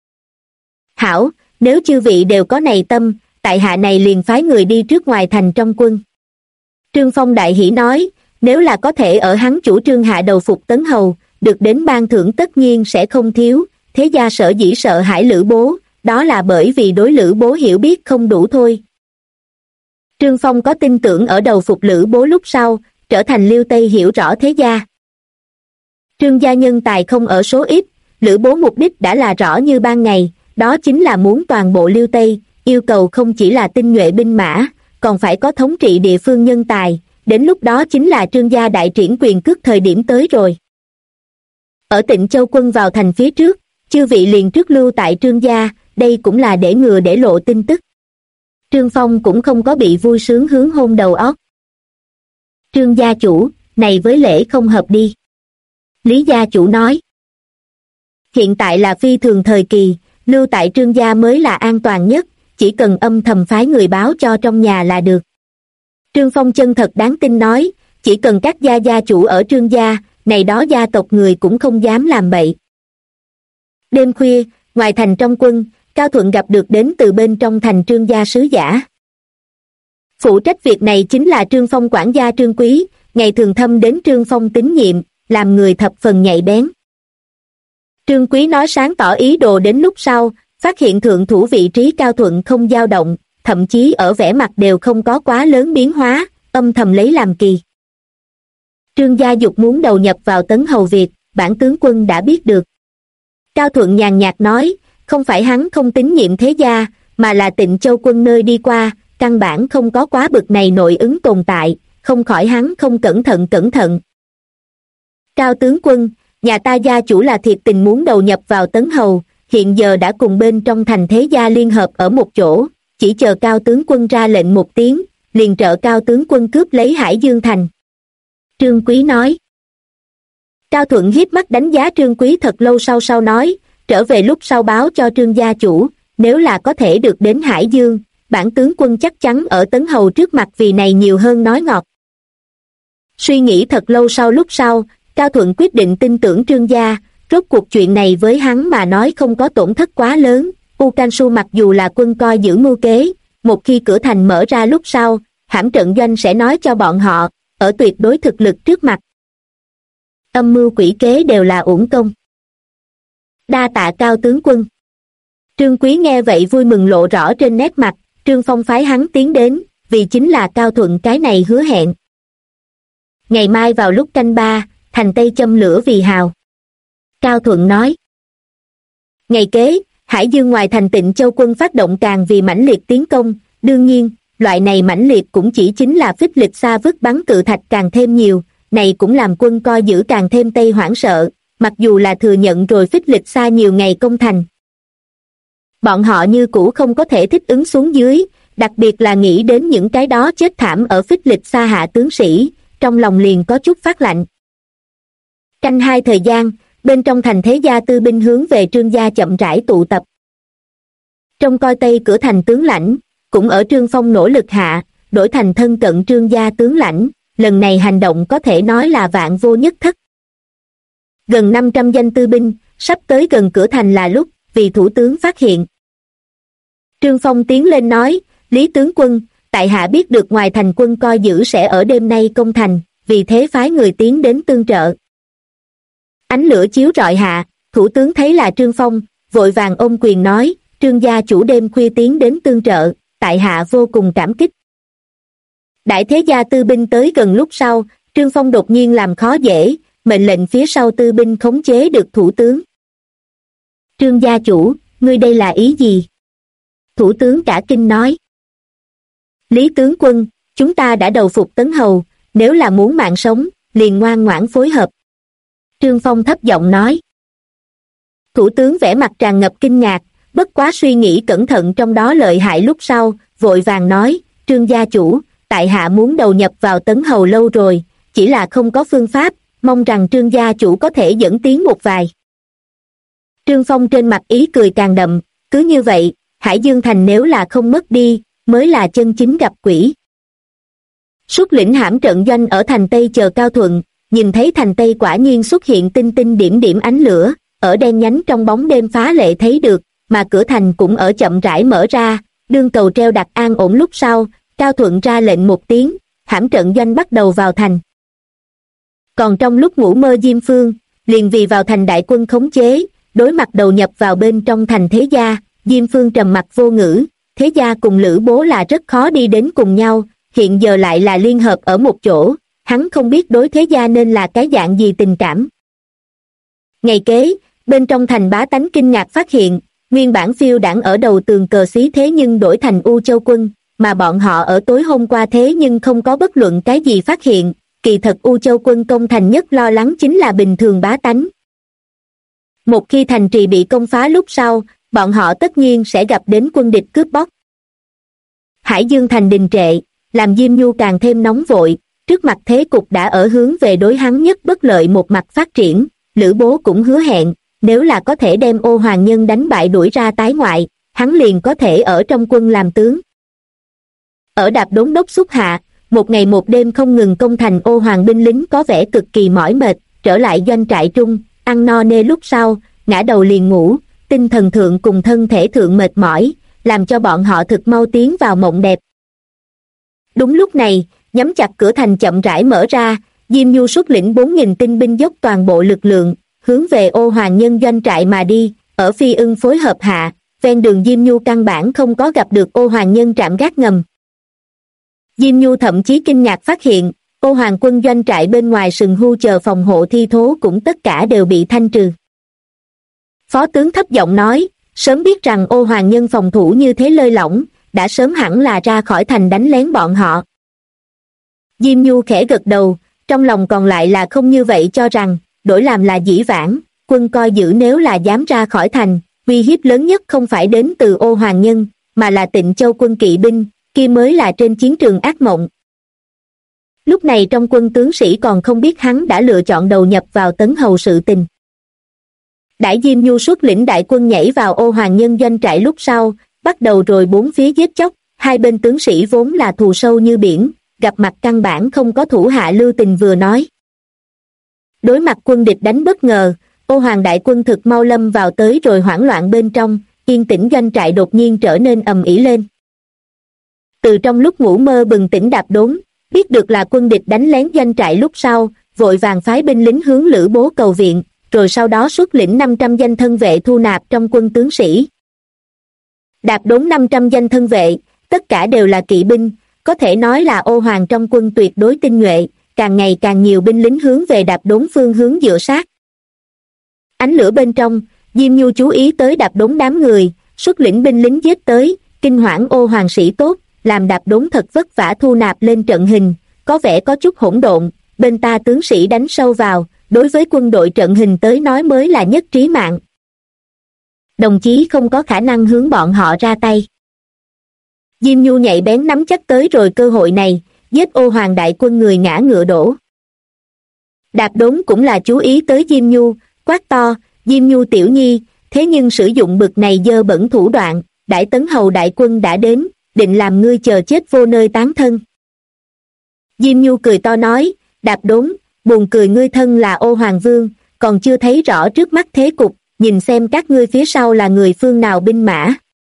Hảo, nếu chư vị đều có này tâm, tại hạ này liền phái người đi trước ngoài thành trong quân. Trương Phong đại hỉ nói, nếu là có thể ở hắn chủ trương hạ đầu phục Tấn Hầu, được đến ban thưởng tất nhiên sẽ không thiếu, thế gia sở dĩ sợ hãi Lữ Bố, đó là bởi vì đối Lữ Bố hiểu biết không đủ thôi. Trương Phong có tin tưởng ở đầu phục Lữ Bố lúc sau, trở thành Liêu Tây hiểu rõ thế gia. Trương gia nhân tài không ở số ít, Lữ Bố mục đích đã là rõ như ban ngày, đó chính là muốn toàn bộ Liêu Tây, yêu cầu không chỉ là tinh nhuệ binh mã, còn phải có thống trị địa phương nhân tài, đến lúc đó chính là Trương gia đại triển quyền cước thời điểm tới rồi. Ở Tịnh Châu quân vào thành phía trước, chư vị liền trước lưu tại Trương gia, đây cũng là để ngừa để lộ tin tức. Trương Phong cũng không có bị vui sướng hướng hôn đầu óc. Trương gia chủ, này với lễ không hợp đi. Lý gia chủ nói. Hiện tại là phi thường thời kỳ, lưu tại Trương gia mới là an toàn nhất, chỉ cần âm thầm phái người báo cho trong nhà là được. Trương Phong chân thật đáng tin nói, chỉ cần các gia chủ ở Trương gia, này đó gia tộc người cũng không dám làm bậy. Đêm khuya, ngoài thành trong quân, Cao Thuận gặp được đến từ bên trong thành Trương gia sứ giả. Phụ trách việc này chính là Trương Phong quản gia Trương Quý, ngày thường thâm đến Trương Phong tín nhiệm, làm người thập phần nhạy bén. Trương Quý nói sáng tỏ ý đồ đến lúc sau, phát hiện thượng thủ vị trí Cao Thuận không dao động, thậm chí ở vẻ mặt đều không có quá lớn biến hóa, âm thầm lấy làm kỳ. Trương Gia Dục muốn đầu nhập vào Tấn Hầu Việt, bản tướng quân đã biết được. Cao Thuận nhàn nhạt nói, không phải hắn không tín nhiệm thế gia, mà là Tịnh Châu Quân nơi đi qua, căn bản không có quá bực này nội ứng tồn tại, không khỏi hắn không cẩn thận. Cao tướng quân, nhà ta gia chủ là thiệt tình muốn đầu nhập vào Tấn Hầu, hiện giờ đã cùng bên trong thành thế gia liên hợp ở một chỗ, chỉ chờ Cao tướng quân ra lệnh một tiếng, liền trợ Cao tướng quân cướp lấy Hải Dương thành. Trương Quý nói. Cao Thuận hiếp mắt đánh giá Trương Quý thật lâu sau nói, trở về lúc sau báo cho Trương gia chủ, nếu là có thể được đến Hải Dương, bản tướng quân chắc chắn ở Tấn Hầu trước mặt vì này nhiều hơn nói ngọt. Suy nghĩ thật lâu lúc sau, Cao Thuận quyết định tin tưởng Trương gia, rốt cuộc chuyện này với hắn mà nói không có tổn thất quá lớn. U Can Su mặc dù là quân coi giữ mưu kế, một khi cửa thành mở ra lúc sau, hãm trận doanh sẽ nói cho bọn họ, ở tuyệt đối thực lực trước mặt. Âm mưu quỷ kế đều là uổng công. Đa tạ Cao tướng quân. Trương Quý nghe vậy vui mừng lộ rõ trên nét mặt, Trương Phong phái hắn tiến đến, vì chính là Cao Thuận cái này hứa hẹn. Ngày mai vào lúc canh 3, thành Tây châm lửa vì hào. Cao Thuận nói. Ngày kế, Hải Dương ngoài thành Tịnh Châu Quân phát động càng vì mãnh liệt tiến công, đương nhiên, loại này mãnh liệt cũng chỉ chính là phích lịch xa vứt bắn cự thạch càng thêm nhiều, này cũng làm quân coi giữ càng thêm Tây hoảng sợ, mặc dù là thừa nhận rồi phích lịch xa nhiều ngày công thành. Bọn họ như cũ không có thể thích ứng xuống dưới, đặc biệt là nghĩ đến những cái đó chết thảm ở phích lịch xa hạ tướng sĩ, trong lòng liền có chút phát lạnh. Canh 2 thời gian, bên trong thành thế gia tư binh hướng về Trương gia chậm rãi tụ tập. Trong coi Tây cửa thành tướng lãnh, cũng ở Trương Phong nỗ lực hạ, đổi thành thân cận Trương gia tướng lãnh, lần này hành động có thể nói là vạn vô nhất thất. Gần 500 danh tư binh, sắp tới gần cửa thành là lúc, vì thủ tướng phát hiện. Trương Phong tiến lên nói, Lý tướng quân, tại hạ biết được ngoài thành quân coi giữ sẽ ở đêm nay công thành, vì thế phái người tiến đến tương trợ. Ánh lửa chiếu rọi hạ, thủ tướng thấy là Trương Phong, vội vàng ôm quyền nói, Trương gia chủ đêm khuya tiến đến tương trợ, tại hạ vô cùng cảm kích. Đại thế gia tư binh tới gần lúc sau, Trương Phong đột nhiên làm khó dễ, mệnh lệnh phía sau tư binh khống chế được thủ tướng. Trương gia chủ, ngươi đây là ý gì? Thủ tướng cả kinh nói. Lý tướng quân, chúng ta đã đầu phục Tấn Hầu, nếu là muốn mạng sống, liền ngoan ngoãn phối hợp. Trương Phong thấp giọng nói. Thủ tướng vẻ mặt tràn ngập kinh ngạc, bất quá suy nghĩ cẩn thận trong đó lợi hại lúc sau, vội vàng nói, Trương gia chủ, tại hạ muốn đầu nhập vào Tấn Hầu lâu rồi, chỉ là không có phương pháp, mong rằng Trương gia chủ có thể dẫn tiến một vài. Trương Phong trên mặt ý cười càng đậm, cứ như vậy, Hải Dương thành nếu là không mất đi, mới là chân chính gặp quỷ. Xuất lĩnh hãm trận doanh ở thành Tây chờ Cao Thuận, nhìn thấy thành Tây quả nhiên xuất hiện tinh tinh điểm điểm ánh lửa, ở đen nhánh trong bóng đêm phá lệ thấy được, mà cửa thành cũng ở chậm rãi mở ra, đương cầu treo đặt an ổn lúc sau, Cao Thuận ra lệnh một tiếng, hãm trận doanh bắt đầu vào thành. Còn trong lúc ngủ mơ Diêm Phương, liền vì vào thành đại quân khống chế, đối mặt đầu nhập vào bên trong thành thế gia, Diêm Phương trầm mặc vô ngữ, thế gia cùng Lữ Bố là rất khó đi đến cùng nhau, hiện giờ lại là liên hợp ở một chỗ, hắn không biết đối thế gia nên là cái dạng gì tình cảm. Ngày kế, bên trong thành bá tánh kinh ngạc phát hiện, nguyên bản phiêu đảng ở đầu tường cờ xí thế nhưng đổi thành U Châu quân, mà bọn họ ở tối hôm qua thế nhưng không có bất luận cái gì phát hiện, kỳ thật U Châu quân công thành nhất lo lắng chính là bình thường bá tánh. Một khi thành trì bị công phá lúc sau, bọn họ tất nhiên sẽ gặp đến quân địch cướp bóc. Hải Dương thành đình trệ, làm Diêm Nhu càng thêm nóng vội, trước mặt thế cục đã ở hướng về đối hắn nhất bất lợi một mặt phát triển, Lữ Bố cũng hứa hẹn, nếu là có thể đem Ô Hoàng Nhân đánh bại đuổi ra tái ngoại, hắn liền có thể ở trong quân làm tướng. Ở Đạp Đốn đốc xúc hạ, một ngày một đêm không ngừng công thành Ô Hoàng binh lính có vẻ cực kỳ mỏi mệt, trở lại doanh trại trung, ăn no nê lúc sau, ngã đầu liền ngủ, tinh thần thượng cùng thân thể thượng mệt mỏi, làm cho bọn họ thực mau tiến vào mộng đẹp. Đúng lúc này, nhắm chặt cửa thành chậm rãi mở ra, Diêm Nhu xuất lĩnh 4.000 tinh binh dốc toàn bộ lực lượng, hướng về Ô Hoàng Nhân doanh trại mà đi. Ở Phi Ưng phối hợp hạ, ven đường Diêm Nhu căn bản không có gặp được Ô Hoàng Nhân trạm gác ngầm. Diêm Nhu thậm chí kinh ngạc phát hiện, Ô Hoàng quân doanh trại bên ngoài sừng hưu chờ phòng hộ thi thố cũng tất cả đều bị thanh trừ. Phó tướng thấp giọng nói, sớm biết rằng Ô Hoàng Nhân phòng thủ như thế lơi lỏng, đã sớm hẳn là ra khỏi thành đánh lén bọn họ. Diêm Nhu khẽ gật đầu, trong lòng còn lại là không như vậy, cho rằng, đổi làm là dĩ vãng, quân coi giữ nếu là dám ra khỏi thành, uy hiếp lớn nhất không phải đến từ Ô Hoàng Nhân, mà là Tịnh Châu quân kỵ binh, kia mới là trên chiến trường ác mộng. Lúc này trong quân tướng sĩ còn không biết hắn đã lựa chọn đầu nhập vào Tấn Hầu sự tình. Đãi Diêm Nhu xuất lĩnh đại quân nhảy vào Ô Hoàng Nhân doanh trại lúc sau, bắt đầu rồi bốn phía giết chóc, hai bên tướng sĩ vốn là thù sâu như biển, gặp mặt căn bản không có thủ hạ lưu tình vừa nói. Đối mặt quân địch đánh bất ngờ, Ô Hoàng đại quân thực mau lâm vào tới rồi hoảng loạn bên trong, yên tĩnh doanh trại đột nhiên trở nên ầm ĩ lên. Từ trong lúc ngủ mơ bừng tỉnh Đạp Đốn, biết được là quân địch đánh lén doanh trại lúc sau, vội vàng phái binh lính hướng Lữ Bố cầu viện, rồi sau đó xuất lĩnh 500 danh thân vệ thu nạp trong quân tướng sĩ. Đạp Đốn 500 danh thân vệ, tất cả đều là kỵ binh, có thể nói là Ô Hoàng trong quân tuyệt đối tinh nhuệ, càng ngày càng nhiều binh lính hướng về Đạp Đốn phương hướng dựa sát. Ánh lửa bên trong, Diêm Nhu chú ý tới Đạp Đốn đám người, xuất lĩnh binh lính giết tới, kinh hoảng Ô Hoàng sĩ tốt, làm Đạp Đốn thật vất vả thu nạp lên trận hình, có vẻ có chút hỗn độn, bên ta tướng sĩ đánh sâu vào, đối với quân đội trận hình tới nói mới là nhất trí mạng. Đồng chí không có khả năng hướng bọn họ ra tay. Diêm Nhu nhạy bén nắm chắc tới rồi cơ hội này, giết Ô Hoàng đại quân người ngã ngựa đổ. Đạp Đốn cũng là chú ý tới Diêm Nhu, quát to, Diêm Nhu tiểu nhi, thế nhưng sử dụng bực này dơ bẩn thủ đoạn, đãi Tấn Hầu đại quân đã đến, định làm ngươi chờ chết vô nơi tán thân. Diêm Nhu cười to nói, Đạp Đốn, buồn cười, ngươi thân là Ô Hoàng vương, còn chưa thấy rõ trước mắt thế cục, nhìn xem các ngươi phía sau là người phương nào binh mã.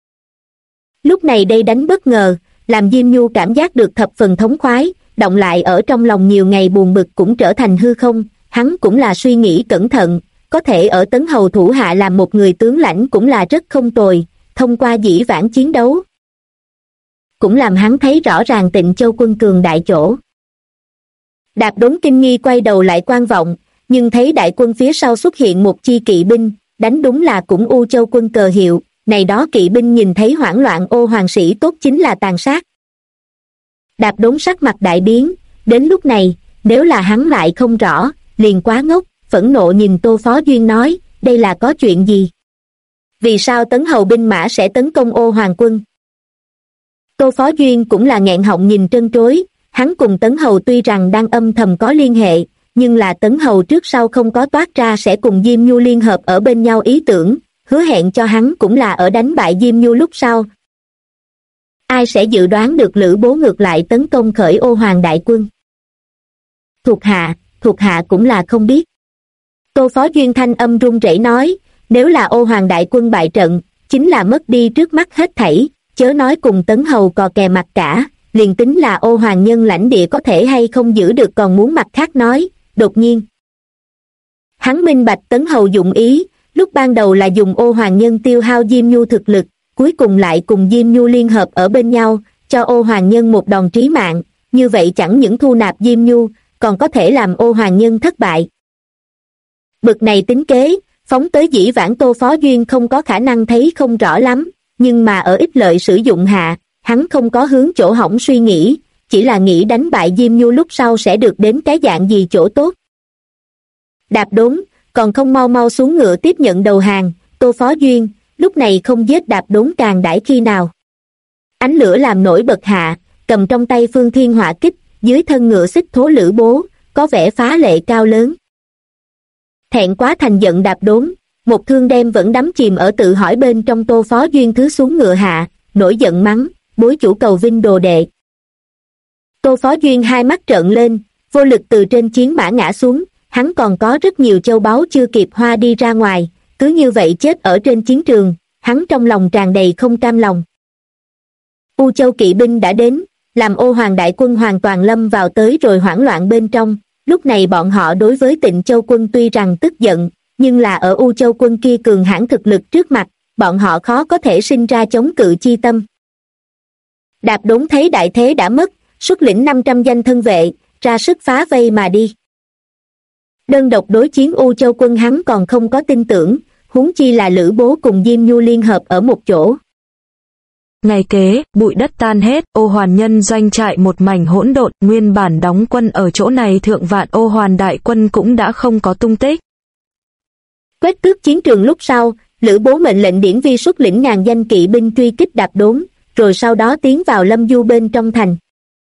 Lúc này đây đánh bất ngờ, làm Diêm Nhu cảm giác được thập phần thống khoái, động lại ở trong lòng nhiều ngày buồn bực cũng trở thành hư không, hắn cũng là suy nghĩ cẩn thận, có thể ở Tấn Hầu thủ hạ làm một người tướng lãnh cũng là rất không tồi, thông qua dĩ vãng chiến đấu. Cũng làm hắn thấy rõ ràng Tịnh Châu quân cường đại chỗ. Đạp Đốn kinh nghi quay đầu lại quan vọng, nhưng thấy đại quân phía sau xuất hiện một chi kỵ binh, đánh đúng là cũng U Châu quân cờ hiệu, này đó kỵ binh nhìn thấy hoảng loạn Ô Hoàng sĩ tốt chính là tàn sát. Đạp Đốn sắc mặt đại biến, đến lúc này, nếu là hắn lại không rõ, liền quá ngốc, phẫn nộ nhìn Tô Phó Duyên nói, đây là có chuyện gì? Vì sao Tấn Hầu binh mã sẽ tấn công Ô Hoàng quân? Tô Phó Duyên cũng là nghẹn họng nhìn trân trối, hắn cùng Tấn Hầu tuy rằng đang âm thầm có liên hệ, nhưng là Tấn Hầu trước sau không có toát ra sẽ cùng Diêm Nhu liên hợp ở bên nhau ý tưởng, hứa hẹn cho hắn cũng là ở đánh bại Diêm Nhu lúc sau. Ai sẽ dự đoán được Lữ Bố ngược lại tấn công khởi Ô Hoàng đại quân? Thuộc hạ cũng là không biết. Tô Phó Duyên thanh âm run rẩy nói, nếu là Ô Hoàng đại quân bại trận, chính là mất đi trước mắt hết thảy, chớ nói cùng Tấn Hầu cò kè mặt cả, liền tính là Ô Hoàng nhân lãnh địa có thể hay không giữ được còn muốn mặt khác nói, đột nhiên. Hắn minh bạch Tấn Hầu dụng ý, lúc ban đầu là dùng Ô Hoàng nhân tiêu hao Diêm Nhu thực lực, cuối cùng lại cùng Diêm Nhu liên hợp ở bên nhau, cho Ô Hoàng nhân một đòn trí mạng, như vậy chẳng những thu nạp Diêm Nhu, còn có thể làm Ô Hoàng nhân thất bại. Bực này tính kế, phóng tới dĩ vãng Tô Phó Duyên không có khả năng thấy không rõ lắm, nhưng mà ở ích lợi sử dụng hạ, hắn không có hướng chỗ hỏng suy nghĩ, chỉ là nghĩ đánh bại Diêm Nhu lúc sau sẽ được đến cái dạng gì chỗ tốt. Đạp Đốn, còn không mau mau xuống ngựa tiếp nhận đầu hàng, Tô Phó Duyên, lúc này không giết Đạp Đốn càng đãi khi nào. Ánh lửa làm nổi bật hạ, cầm trong tay Phương Thiên Hỏa Kích, dưới thân ngựa xích thố Lữ Bố, có vẻ phá lệ cao lớn. Thẹn quá thành giận Đạp Đốn, một thương đem vẫn đắm chìm ở tự hỏi bên trong Tô Phó Duyên thứ xuống ngựa hạ, nổi giận mắng, bối chủ cầu vinh đồ đệ. Tô Phó Duyên hai mắt trợn lên, vô lực từ trên chiến mã ngã xuống, hắn còn có rất nhiều châu báu chưa kịp hoa đi ra ngoài, cứ như vậy chết ở trên chiến trường, hắn trong lòng tràn đầy không cam lòng. U Châu kỵ binh đã đến, làm Ô Hoàng đại quân hoàn toàn lâm vào tới rồi hoảng loạn bên trong, lúc này bọn họ đối với Tịnh Châu quân tuy rằng tức giận, nhưng là ở U Châu quân kia cường hãn thực lực trước mặt, bọn họ khó có thể sinh ra chống cự chi tâm. Đạp Đốn thấy đại thế đã mất, xuất lĩnh 500 danh thân vệ, ra sức phá vây mà đi. Đơn độc đối chiến U Châu quân hắn còn không có tin tưởng, huống chi là Lữ Bố cùng Diêm Nhu liên hợp ở một chỗ. Ngày kế, bụi đất tan hết, Ô Hoàn nhân doanh trại một mảnh hỗn độn, nguyên bản đóng quân ở chỗ này thượng vạn Ô Hoàn đại quân cũng đã không có tung tích. Quét tước chiến trường lúc sau, Lữ Bố mệnh lệnh Điển Vi xuất lĩnh ngàn danh kỵ binh truy kích Đạp Đốn, rồi sau đó tiến vào Lâm Du bên trong thành.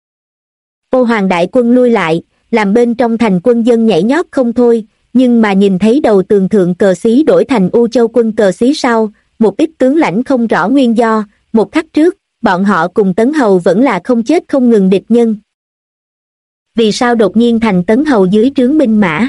Ô Hoàng đại quân lui lại, làm bên trong thành quân dân nhảy nhót không thôi, nhưng mà nhìn thấy đầu tường thượng cờ xí đổi thành U Châu quân cờ xí sau, một ít tướng lãnh không rõ nguyên do, một khắc trước, bọn họ cùng Tấn Hầu vẫn là không chết không ngừng địch nhân. Vì sao đột nhiên thành Tấn Hầu dưới trướng binh mã?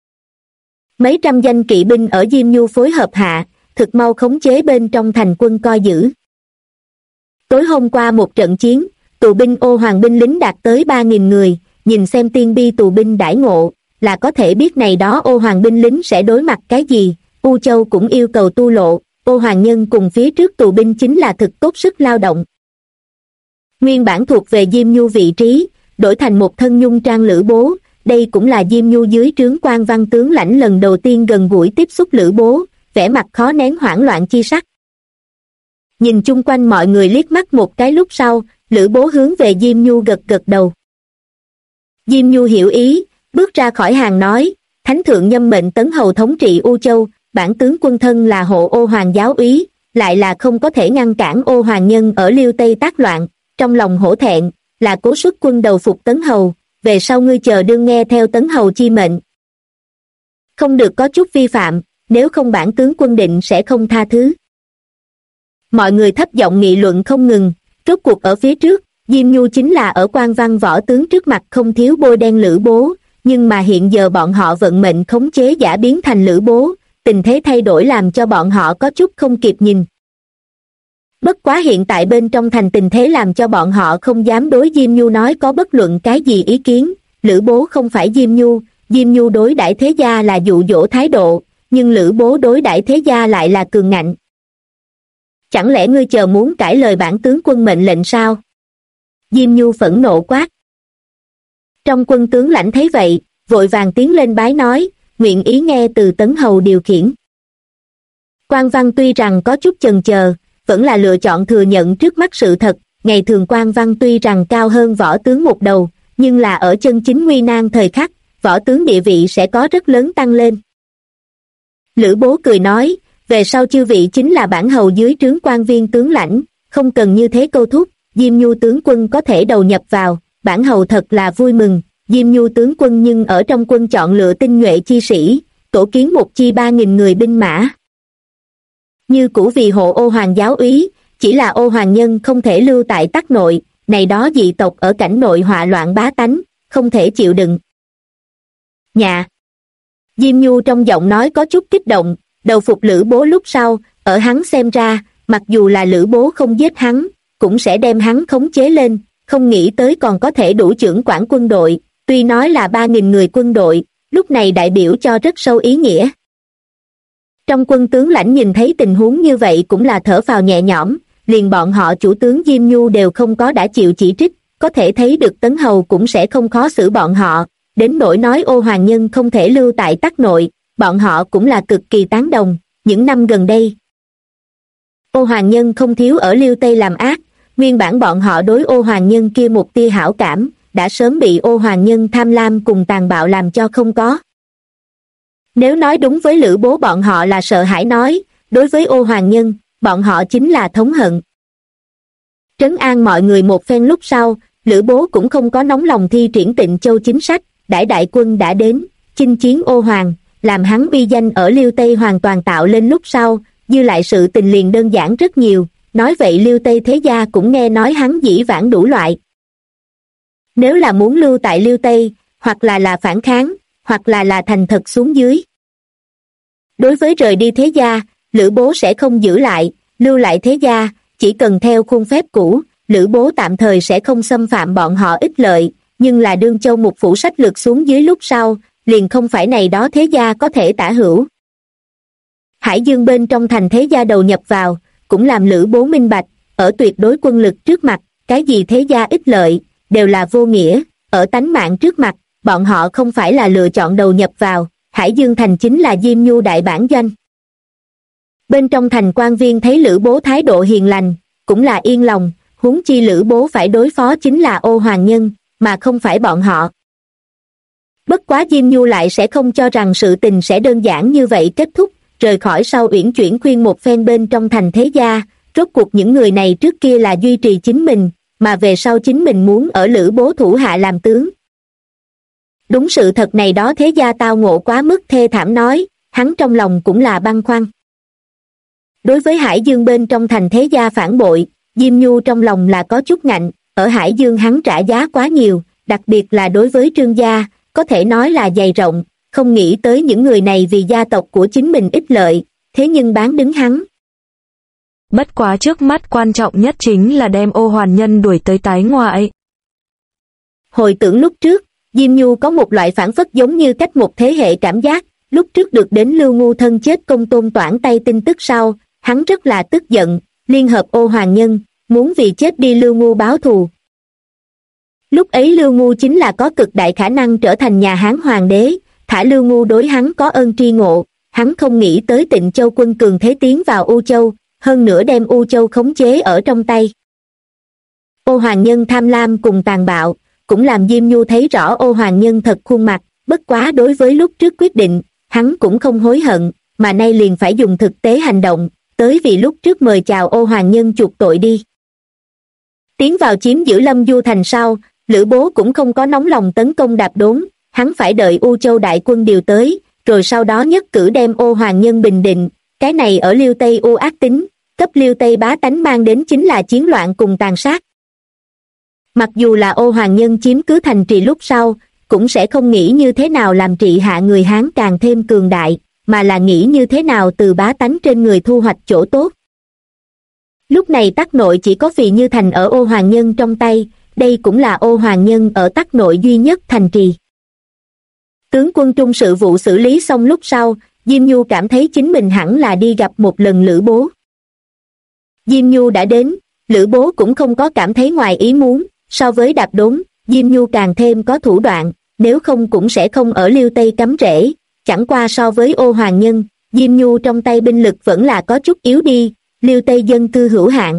Mấy trăm danh kỵ binh ở Diêm Nhu phối hợp hạ, thực mau khống chế bên trong thành quân coi giữ. Tối hôm qua một trận chiến, tù binh Ô Hoàng binh lính đạt tới 3.000 người, nhìn xem tiên bi tù binh đãi ngộ, là có thể biết này đó Ô Hoàng binh lính sẽ đối mặt cái gì. U Châu cũng yêu cầu tu lộ, Ô Hoàng nhân cùng phía trước tù binh chính là thực tốt sức lao động. Nguyên bản thuộc về Diêm Nhu vị trí, đổi thành một thân nhung trang Lữ Bố, đây cũng là Diêm Nhu dưới trướng quan văn tướng lãnh lần đầu tiên gần gũi tiếp xúc Lữ Bố, vẻ mặt khó nén hoảng loạn chi sắc. Nhìn chung quanh mọi người liếc mắt một cái lúc sau, Lữ Bố hướng về Diêm Nhu gật gật đầu. Diêm Nhu hiểu ý, bước ra khỏi hàng nói, Thánh thượng nhâm mệnh Tấn Hầu thống trị U Châu, bản tướng quân thân là hộ Ô Hoàng giáo úy, lại là không có thể ngăn cản Ô Hoàng nhân ở Liêu Tây tác loạn, trong lòng hổ thẹn, là cố xuất quân đầu phục Tấn Hầu, về sau ngươi chờ đương nghe theo Tấn Hầu chi mệnh. Không được có chút vi phạm, nếu không bản tướng quân định sẽ không tha thứ. Mọi người thấp giọng nghị luận không ngừng, rốt cuộc ở phía trước, Diêm Nhu chính là ở quan văn võ tướng trước mặt không thiếu bôi đen Lữ Bố, nhưng mà hiện giờ bọn họ vận mệnh khống chế giả biến thành Lữ Bố, tình thế thay đổi làm cho bọn họ có chút không kịp nhìn. Bất quá hiện tại bên trong thành tình thế làm cho bọn họ không dám đối Diêm Nhu nói có bất luận cái gì ý kiến. Lữ Bố không phải Diêm Nhu đối đãi thế gia là dụ dỗ thái độ, nhưng Lữ Bố đối đãi thế gia lại là cường ngạnh. Chẳng lẽ ngươi chờ muốn cãi lời bản tướng quân mệnh lệnh sao? Diêm Nhu phẫn nộ quát. Trong quân tướng lãnh thấy vậy, vội vàng tiến lên bái nói, nguyện ý nghe từ Tấn Hầu điều khiển. Quan văn tuy rằng có chút chần chờ, vẫn là lựa chọn thừa nhận trước mắt sự thật, ngày thường quan văn tuy rằng cao hơn võ tướng một đầu, nhưng là ở chân chính nguy nan thời khắc, võ tướng địa vị sẽ có rất lớn tăng lên. Lữ Bố cười nói, về sau chư vị chính là bản hầu dưới trướng quan viên tướng lãnh, không cần như thế câu thúc, Diêm Nhu tướng quân có thể đầu nhập vào, bản hầu thật là vui mừng. Diêm Nhu tướng quân nhưng ở trong quân chọn lựa tinh nhuệ chi sĩ, tổ kiến một chi 3.000 người binh mã. Như cũ vì hộ Ô Hoàng giáo úy, chỉ là Ô Hoàng nhân không thể lưu tại Tắc Nội, này đó dị tộc ở cảnh nội họa loạn bá tánh, không thể chịu đựng. Nhà! Diêm Nhu trong giọng nói có chút kích động, đầu phục Lữ Bố lúc sau, ở hắn xem ra, mặc dù là Lữ Bố không giết hắn, cũng sẽ đem hắn khống chế lên, không nghĩ tới còn có thể đủ trưởng quản quân đội, tuy nói là 3.000 người quân đội, lúc này đại biểu cho rất sâu ý nghĩa. Trong quân tướng lãnh nhìn thấy tình huống như vậy cũng là thở phào nhẹ nhõm, liền bọn họ chủ tướng Diêm Nhu đều không có đã chịu chỉ trích, có thể thấy được Tấn Hầu cũng sẽ không khó xử bọn họ, đến nỗi nói Ô Hoàng nhân không thể lưu tại Tắc Nội, bọn họ cũng là cực kỳ tán đồng. Những năm gần đây, Ô Hoàng nhân không thiếu ở Liêu Tây làm ác, nguyên bản bọn họ đối Ô Hoàng nhân kia một tia hảo cảm, đã sớm bị Ô Hoàng nhân tham lam cùng tàn bạo làm cho không có. Nếu nói đúng với Lữ Bố bọn họ là sợ hãi nói, đối với Ô Hoàng nhân, bọn họ chính là thống hận. Trấn an mọi người một phen lúc sau, Lữ Bố cũng không có nóng lòng thi triển Tịnh Châu chính sách, đãi đại quân đã đến, chinh chiến Ô Hoàng, làm hắn uy danh ở Liêu Tây hoàn toàn tạo lên lúc sau, dư lại sự tình liền đơn giản rất nhiều, nói vậy Liêu Tây thế gia cũng nghe nói hắn dĩ vãng đủ loại. Nếu là muốn lưu tại Liêu Tây, hoặc là phản kháng, hoặc là thành thật xuống dưới. Đối với rời đi thế gia, Lữ Bố sẽ không giữ lại, lưu lại thế gia, chỉ cần theo khuôn phép cũ, Lữ Bố tạm thời sẽ không xâm phạm bọn họ ích lợi, nhưng là Đương Châu một phủ sách lược xuống dưới lúc sau, liền không phải này đó thế gia có thể tả hữu. Hải Dương bên trong thành thế gia đầu nhập vào, cũng làm Lữ Bố minh bạch, ở tuyệt đối quân lực trước mặt, cái gì thế gia ích lợi, đều là vô nghĩa, ở tánh mạng trước mặt, bọn họ không phải là lựa chọn đầu nhập vào, Hải Dương thành chính là Diêm Nhu đại bản doanh. Bên trong thành quan viên thấy Lữ Bố thái độ hiền lành, cũng là yên lòng, huống chi Lữ Bố phải đối phó chính là Ô Hoàng Nhân, mà không phải bọn họ. Bất quá Diêm Nhu lại sẽ không cho rằng sự tình sẽ đơn giản như vậy kết thúc, rời khỏi sau uyển chuyển khuyên một phen bên trong thành thế gia, rốt cuộc những người này trước kia là duy trì chính mình, mà về sau chính mình muốn ở Lữ Bố thủ hạ làm tướng. Đúng sự thật này đó thế gia tao ngộ quá mức thê thảm nói, hắn trong lòng cũng là băn khoăn. Đối với Hải Dương bên trong thành thế gia phản bội, Diêm Nhu trong lòng là có chút ngạnh, ở Hải Dương hắn trả giá quá nhiều, đặc biệt là đối với Trương gia, có thể nói là dày rộng, không nghĩ tới những người này vì gia tộc của chính mình ích lợi, thế nhưng bán đứng hắn. Bất quá trước mắt quan trọng nhất chính là đem Ô Hoàn Nhân đuổi tới tái ngoại. Hồi tưởng lúc trước, Diêm Nhu có một loại phản phất giống như cách một thế hệ cảm giác, lúc trước được đến Lưu Ngu thân chết công tôn toản tay tin tức sau, hắn rất là tức giận, liên hợp Ô Hoàng Nhân, muốn vì chết đi Lưu Ngu báo thù. Lúc ấy Lưu Ngu chính là có cực đại khả năng trở thành nhà Hán hoàng đế, thả Lưu Ngu đối hắn có ơn tri ngộ, hắn không nghĩ tới Tịnh Châu quân cường thế tiến vào U Châu, hơn nữa đem U Châu khống chế ở trong tay. Ô Hoàng Nhân tham lam cùng tàn bạo, cũng làm Diêm Nhu thấy rõ Ô Hoàng Nhân thật khuôn mặt, bất quá đối với lúc trước quyết định, hắn cũng không hối hận, mà nay liền phải dùng thực tế hành động, tới vì lúc trước mời chào Ô Hoàng Nhân chuộc tội đi. Tiến vào chiếm giữ Lâm Du thành sau, Lữ Bố cũng không có nóng lòng tấn công Đạp Đốn, hắn phải đợi U Châu đại quân điều tới, rồi sau đó nhất cử đem Ô Hoàng Nhân bình định, cái này ở Liêu Tây U ác tính, cấp Liêu Tây bá tánh mang đến chính là chiến loạn cùng tàn sát. Mặc dù là Ô Hoàng Nhân chiếm cứ thành trì lúc sau, cũng sẽ không nghĩ như thế nào làm trị hạ người Hán càng thêm cường đại, mà là nghĩ như thế nào từ bá tánh trên người thu hoạch chỗ tốt. Lúc này Tắc Nội chỉ có Phì Như Thành ở Ô Hoàng Nhân trong tay, đây cũng là Ô Hoàng Nhân ở Tắc Nội duy nhất thành trì. Tướng quân trung sự vụ xử lý xong lúc sau, Diêm Nhu cảm thấy chính mình hẳn là đi gặp một lần Lữ Bố. Diêm Nhu đã đến, Lữ Bố cũng không có cảm thấy ngoài ý muốn, so với Đạp Đốn, Diêm Nhu càng thêm có thủ đoạn, nếu không cũng sẽ không ở Liêu Tây cắm rễ, chẳng qua so với Ô Hoàng Nhân, Diêm Nhu trong tay binh lực vẫn là có chút yếu đi, Liêu Tây dân cư hữu hạn.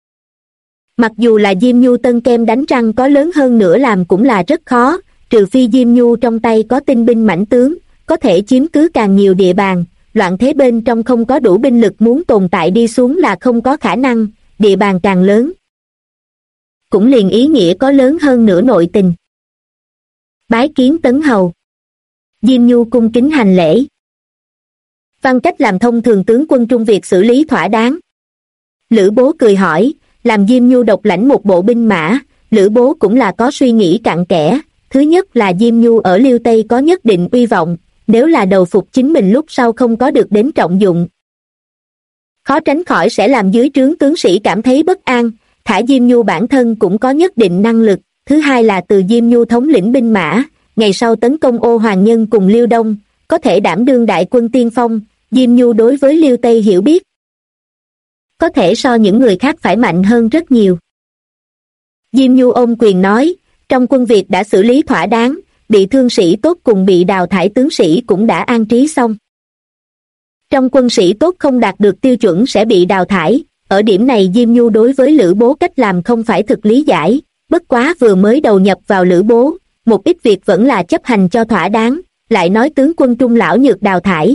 Mặc dù là Diêm Nhu tân kem đánh răng có lớn hơn nữa làm cũng là rất khó, trừ phi Diêm Nhu trong tay có tinh binh mãnh tướng, có thể chiếm cứ càng nhiều địa bàn, loạn thế bên trong không có đủ binh lực muốn tồn tại đi xuống là không có khả năng, địa bàn càng lớn. Cũng liền ý nghĩa có lớn hơn nữa nội tình. Bái kiến Tấn Hầu. Diêm Nhu cung kính hành lễ. Văn cách làm thông thường tướng quân Trung Việt xử lý thỏa đáng. Lữ Bố cười hỏi, làm Diêm Nhu độc lãnh một bộ binh mã, Lữ Bố cũng là có suy nghĩ cặn kẽ. Thứ nhất là Diêm Nhu ở Liêu Tây có nhất định uy vọng, nếu là đầu phục chính mình lúc sau không có được đến trọng dụng, khó tránh khỏi sẽ làm dưới trướng tướng sĩ cảm thấy bất an, thả Diêm Nhu bản thân cũng có nhất định năng lực. Thứ hai là từ Diêm Nhu thống lĩnh binh mã, ngày sau tấn công Ô Hoàng Nhân cùng Liêu Đông, có thể đảm đương đại quân tiên phong. Diêm Nhu đối với Liêu Tây hiểu biết, có thể so những người khác phải mạnh hơn rất nhiều. Diêm Nhu ôm quyền nói, trong quân Việt đã xử lý thỏa đáng, bị thương sĩ tốt cùng bị đào thải tướng sĩ cũng đã an trí xong. Trong quân sĩ tốt không đạt được tiêu chuẩn sẽ bị đào thải, ở điểm này Diêm Nhu đối với Lữ Bố cách làm không phải thực lý giải, bất quá vừa mới đầu nhập vào Lữ Bố, một ít việc vẫn là chấp hành cho thỏa đáng, lại nói tướng quân trung lão nhược đào thải.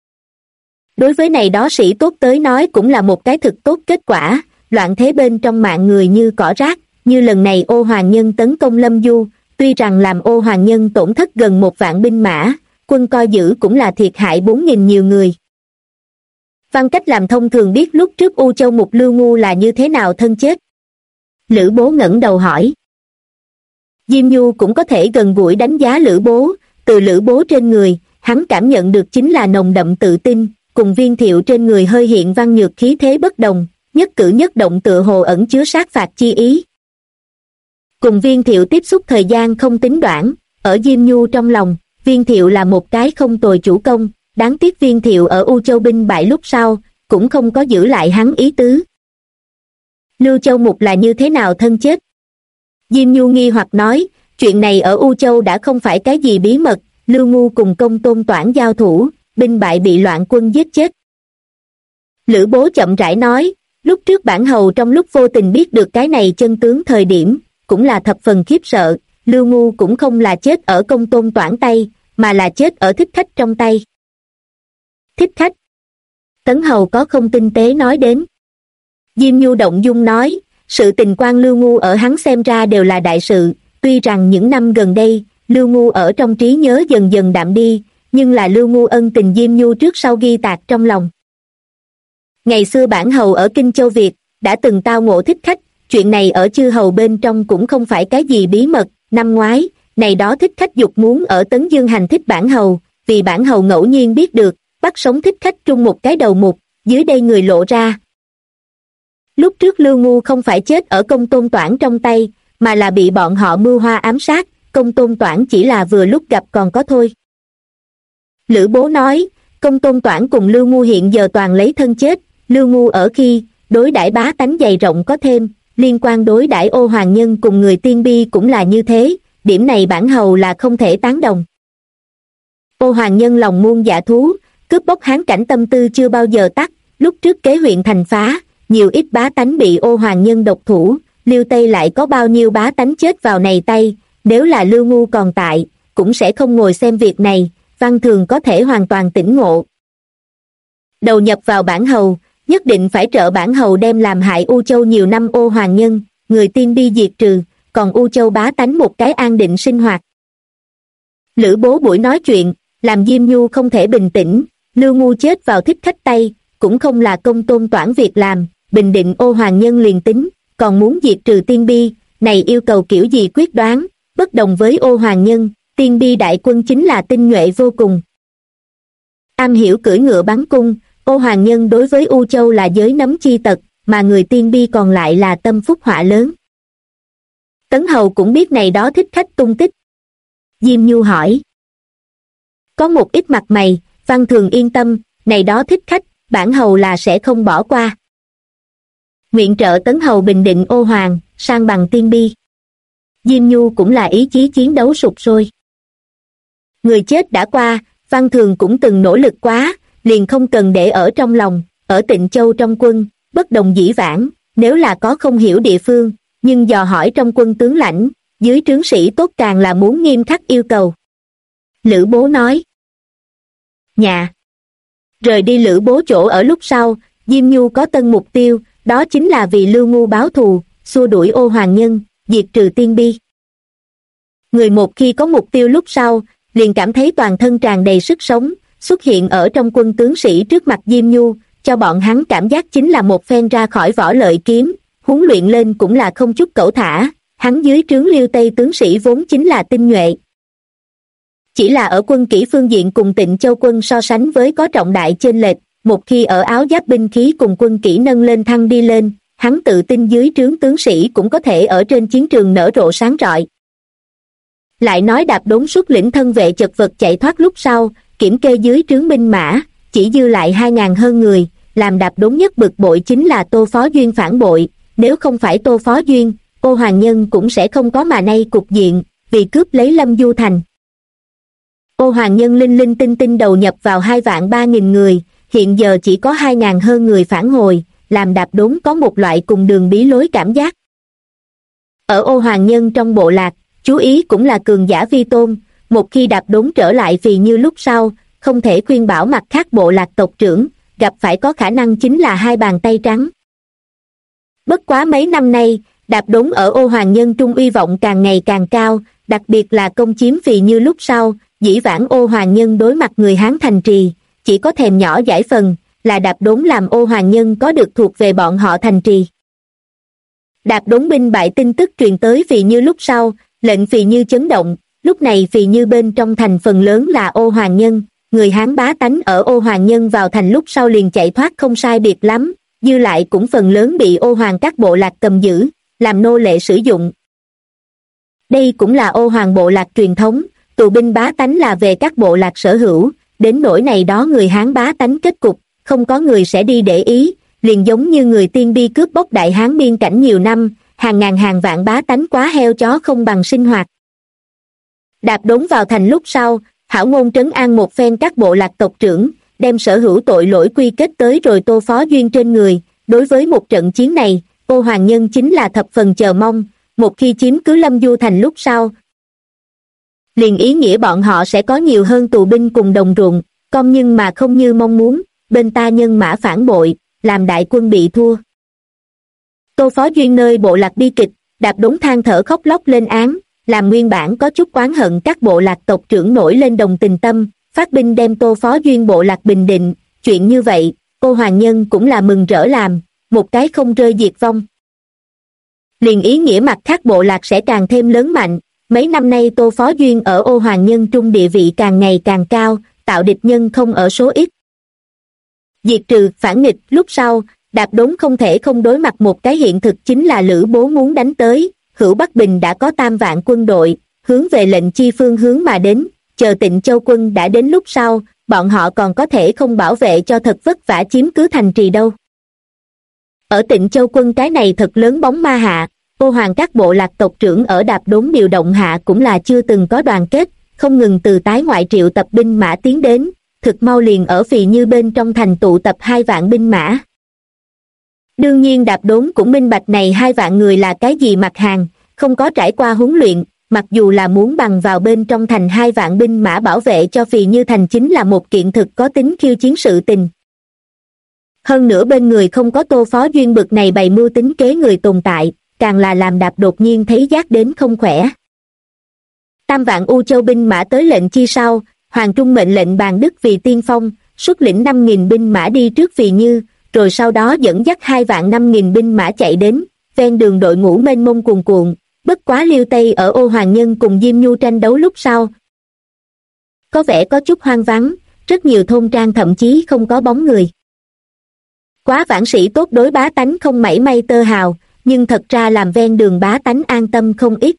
Đối với này đó sĩ tốt tới nói cũng là một cái thực tốt kết quả, loạn thế bên trong mạng người như cỏ rác, như lần này Ô Hoàng Nhân tấn công Lâm Du, tuy rằng làm Ô Hoàng Nhân tổn thất gần 1 vạn binh mã, quân coi giữ cũng là thiệt hại 4.000 nhiều người. Văn cách làm thông thường biết lúc trước U Châu Mục Lưu Ngu là như thế nào thân chết. Lữ Bố ngẩng đầu hỏi. Diêm Nhu cũng có thể gần gũi đánh giá Lữ Bố, từ Lữ Bố trên người, hắn cảm nhận được chính là nồng đậm tự tin, cùng Viên Thiệu trên người hơi hiện văn nhược khí thế bất đồng, nhất cử nhất động tựa hồ ẩn chứa sát phạt chi ý. Cùng Viên Thiệu tiếp xúc thời gian không tính đoạn, ở Diêm Nhu trong lòng, Viên Thiệu là một cái không tồi chủ công, đáng tiếc Viên Thiệu ở U Châu binh bại lúc sau, cũng không có giữ lại hắn ý tứ. Lưu Châu Mục là như thế nào thân chết? Diêm Nhu nghi hoặc nói, chuyện này ở U Châu đã không phải cái gì bí mật, Lưu Ngu cùng Công Tôn Toản giao thủ, binh bại bị loạn quân giết chết. Lữ Bố chậm rãi nói, lúc trước bản hầu trong lúc vô tình biết được cái này chân tướng thời điểm, cũng là thập phần khiếp sợ, Lưu Ngu cũng không là chết ở Công Tôn Toản tay, mà là chết ở Thích Khách trong tay. Thích Khách? Tấn hầu có không tinh tế nói đến. Diêm Nhu động dung nói, sự tình quan Lưu Ngu ở hắn xem ra đều là đại sự, tuy rằng những năm gần đây, Lưu Ngu ở trong trí nhớ dần dần đạm đi, nhưng là Lưu Ngu ân tình Diêm Nhu trước sau ghi tạc trong lòng. Ngày xưa bản hầu ở Kinh Châu Việt, đã từng tao ngộ Thích Khách, chuyện này ở chư hầu bên trong cũng không phải cái gì bí mật, năm ngoái, này đó Thích Khách dục muốn ở Tấn Dương hành thích bản hầu, vì bản hầu ngẫu nhiên biết được, bắt sống Thích Khách trung một cái đầu mục, dưới đây người lộ ra. Lúc trước Lưu Ngu không phải chết ở Công Tôn Toản trong tay, mà là bị bọn họ mưu hoa ám sát, Công Tôn Toản chỉ là vừa lúc gặp còn có thôi. Lữ Bố nói, Công Tôn Toản cùng Lưu Ngu hiện giờ toàn lấy thân chết, Lưu Ngu ở khi, đối đãi bá tánh dày rộng có thêm, liên quan đối đãi Ô Hoàng Nhân cùng người Tiên Bi cũng là như thế, điểm này bản hầu là không thể tán đồng. Ô Hoàng Nhân lòng muôn dạ thú, cướp bóc hán cảnh tâm tư chưa bao giờ tắt, lúc trước kế huyện thành phá, nhiều ít bá tánh bị Ô Hoàng Nhân độc thủ, Liêu Tây lại có bao nhiêu bá tánh chết vào này tay, nếu là Lưu Ngu còn tại, cũng sẽ không ngồi xem việc này, Văn Thường có thể hoàn toàn tỉnh ngộ. Đầu nhập vào bản hầu, nhất định phải trợ bản hầu đem làm hại U Châu nhiều năm Ô Hoàng Nhân, người Tiên Bi diệt trừ, còn U Châu bá tánh một cái an định sinh hoạt. Lữ Bố buổi nói chuyện, làm Diêm Nhu không thể bình tĩnh, Lưu Ngu chết vào Thích Khách tay, cũng không là Công Tôn Toản việc làm, bình định Ô Hoàng Nhân liền tính, còn muốn diệt trừ Tiên Bi, này yêu cầu kiểu gì quyết đoán, bất đồng với Ô Hoàng Nhân, Tiên Bi đại quân chính là tinh nhuệ vô cùng. Am hiểu cưỡi ngựa bắn cung, Ô Hoàng Nhân đối với U Châu là giới nấm chi tật, mà người Tiên Bi còn lại là tâm phúc họa lớn. Tấn hầu cũng biết này đó Thích Khách tung tích. Diêm Nhu hỏi. Có một ít mặt mày, Văn Thường yên tâm, này đó Thích Khách, bản hầu là sẽ không bỏ qua. Nguyện trợ Tấn hầu bình định Ô Hoàng, sang bằng Tiên Bi. Diêm Nhu cũng là ý chí chiến đấu sục sôi. Người chết đã qua, Văn Thường cũng từng nỗ lực quá, liền không cần để ở trong lòng, ở Tịnh Châu trong quân, bất đồng dĩ vãng, nếu là có không hiểu địa phương, nhưng dò hỏi trong quân tướng lãnh, dưới trướng sĩ tốt càng là muốn nghiêm khắc yêu cầu. Lữ Bố nói. Nhà. Rời đi Lữ Bố chỗ ở lúc sau, Diêm Nhu có tân mục tiêu, đó chính là vì Lưu Ngu báo thù, xua đuổi Ô Hoàng Nhân, diệt trừ Tiên Bi. Người một khi có mục tiêu lúc sau, liền cảm thấy toàn thân tràn đầy sức sống, xuất hiện ở trong quân tướng sĩ trước mặt Diêm Nhu, cho bọn hắn cảm giác chính là một phen ra khỏi vỏ lợi kiếm, huấn luyện lên cũng là không chút cẩu thả, hắn dưới trướng Liêu Tây tướng sĩ vốn chính là tinh nhuệ. Chỉ là ở quân kỹ phương diện cùng Tịnh Châu quân so sánh với có trọng đại chênh lệch, một khi ở áo giáp binh khí cùng quân kỹ nâng lên thăng đi lên, hắn tự tin dưới trướng tướng sĩ cũng có thể ở trên chiến trường nở rộ sáng rọi. Lại nói Đạp Đốn xuất lĩnh thân vệ chật vật chạy thoát lúc sau, kiểm kê dưới trướng binh mã, chỉ dư lại 2.000 hơn người, làm Đạp Đốn nhất bực bội chính là Tô Phó Duyên phản bội, nếu không phải Tô Phó Duyên, Ô Hoàng Nhân cũng sẽ không có mà nay cục diện, vì cướp lấy Lâm Du Thành. Ô Hoàng Nhân linh linh tinh tinh đầu nhập vào 2.300.000 người, hiện giờ chỉ có 2.000 hơn người phản hồi, làm Đạp Đốn có một loại cùng đường bí lối cảm giác. Ở Ô Hoàng Nhân trong bộ lạc, chú ý cũng là cường giả vi tôn, một khi Đạp Đốn trở lại Phì Như lúc sau, không thể khuyên bảo mặt khác bộ lạc tộc trưởng, gặp phải có khả năng chính là hai bàn tay trắng. Bất quá mấy năm nay, Đạp Đốn ở Ô Hoàng Nhân trung uy vọng càng ngày càng cao, đặc biệt là công chiếm Phì Như lúc sau, dĩ vãng Ô Hoàng Nhân đối mặt người Hán thành trì, chỉ có thèm nhỏ giải phần, là Đạp Đốn làm Ô Hoàng Nhân có được thuộc về bọn họ thành trì. Đạp Đốn binh bại tin tức truyền tới Phì Như lúc sau, lệnh Phì Như chấn động, lúc này Phì Như bên trong thành phần lớn là Ô Hoàng Nhân, người Hán bá tánh ở Ô Hoàng Nhân vào thành lúc sau liền chạy thoát không sai biệt lắm, dư lại cũng phần lớn bị Ô Hoàng các bộ lạc cầm giữ, làm nô lệ sử dụng. Đây cũng là Ô Hoàng bộ lạc truyền thống, tù binh bá tánh là về các bộ lạc sở hữu, đến nỗi này đó người Hán bá tánh kết cục, không có người sẽ đi để ý, liền giống như người Tiên Bi cướp bóc Đại Hán biên cảnh nhiều năm, hàng ngàn hàng vạn bá tánh quá heo chó không bằng sinh hoạt. Đạp Đốn vào thành lúc sau, hảo ngôn trấn an một phen các bộ lạc tộc trưởng, đem sở hữu tội lỗi quy kết tới rồi Tô Phó Duyên trên người. Đối với một trận chiến này, Ô Hoàng Nhân chính là thập phần chờ mong, một khi chiếm cứ Lâm Du thành lúc sau, liền ý nghĩa bọn họ sẽ có nhiều hơn tù binh cùng đồng ruộng, con nhưng mà không như mong muốn, bên ta nhân mã phản bội, làm đại quân bị thua. Tô Phó Duyên nơi bộ lạc bi kịch, Đạp Đốn than thở khóc lóc lên án, làm nguyên bản có chút oán hận các bộ lạc tộc trưởng nổi lên đồng tình tâm, phát binh đem Tô Phó Duyên bộ lạc bình định. Chuyện như vậy, Ô Hoàng Nhân cũng là mừng rỡ làm, một cái không rơi diệt vong. Liền ý nghĩa mặt khác bộ lạc sẽ càng thêm lớn mạnh. Mấy năm nay Tô Phó Duyên ở Ô Hoàng Nhân trung địa vị càng ngày càng cao, tạo địch nhân không ở số ít. Diệt trừ phản nghịch lúc sau, Đạp Đốn không thể không đối mặt một cái hiện thực, chính là Lữ Bố muốn đánh tới. Hữu Bắc Bình đã có 3 vạn quân đội, hướng về lệnh chi phương hướng mà đến, chờ Tịnh Châu quân đã đến lúc sau, bọn họ còn có thể không bảo vệ cho thật vất vả chiếm cứ thành trì đâu. Ở Tịnh Châu quân cái này thật lớn bóng ma hạ, Ô Hoàng các bộ lạc tộc trưởng ở Đạp Đốn điều động hạ cũng là chưa từng có đoàn kết, không ngừng từ tái ngoại triệu tập binh mã tiến đến, thực mau liền ở Phì Như bên trong thành tụ tập 2 vạn binh mã. Đương nhiên Đạp Đốn cũng minh bạch này 2 vạn người là cái gì mặt hàng, không có trải qua huấn luyện, mặc dù là muốn bằng vào bên trong thành 2 vạn binh mã bảo vệ cho Phì Như thành chính là một kiện thực có tính khiêu chiến sự tình. Hơn nữa bên người không có Tô Phó Duyên bực này bày mưu tính kế người tồn tại, càng là làm Đạp đột nhiên thấy giác đến không khỏe. 3 vạn U Châu binh mã tới lệnh chi sau, Hoàng Trung mệnh lệnh Bàn Đức vì tiên phong, xuất lĩnh 5.000 binh mã đi trước Phì Như, rồi sau đó dẫn dắt 2 vạn 5.000 binh mã chạy đến, ven đường đội ngũ mênh mông cuồn cuộn. Bất quá Liêu Tây ở Ô Hoàng Nhân cùng Diêm Nhu tranh đấu lúc sau, có vẻ có chút hoang vắng, rất nhiều thôn trang thậm chí không có bóng người. Quá vãn sĩ tốt đối bá tánh không mảy may tơ hào, nhưng thật ra làm ven đường bá tánh an tâm không ít.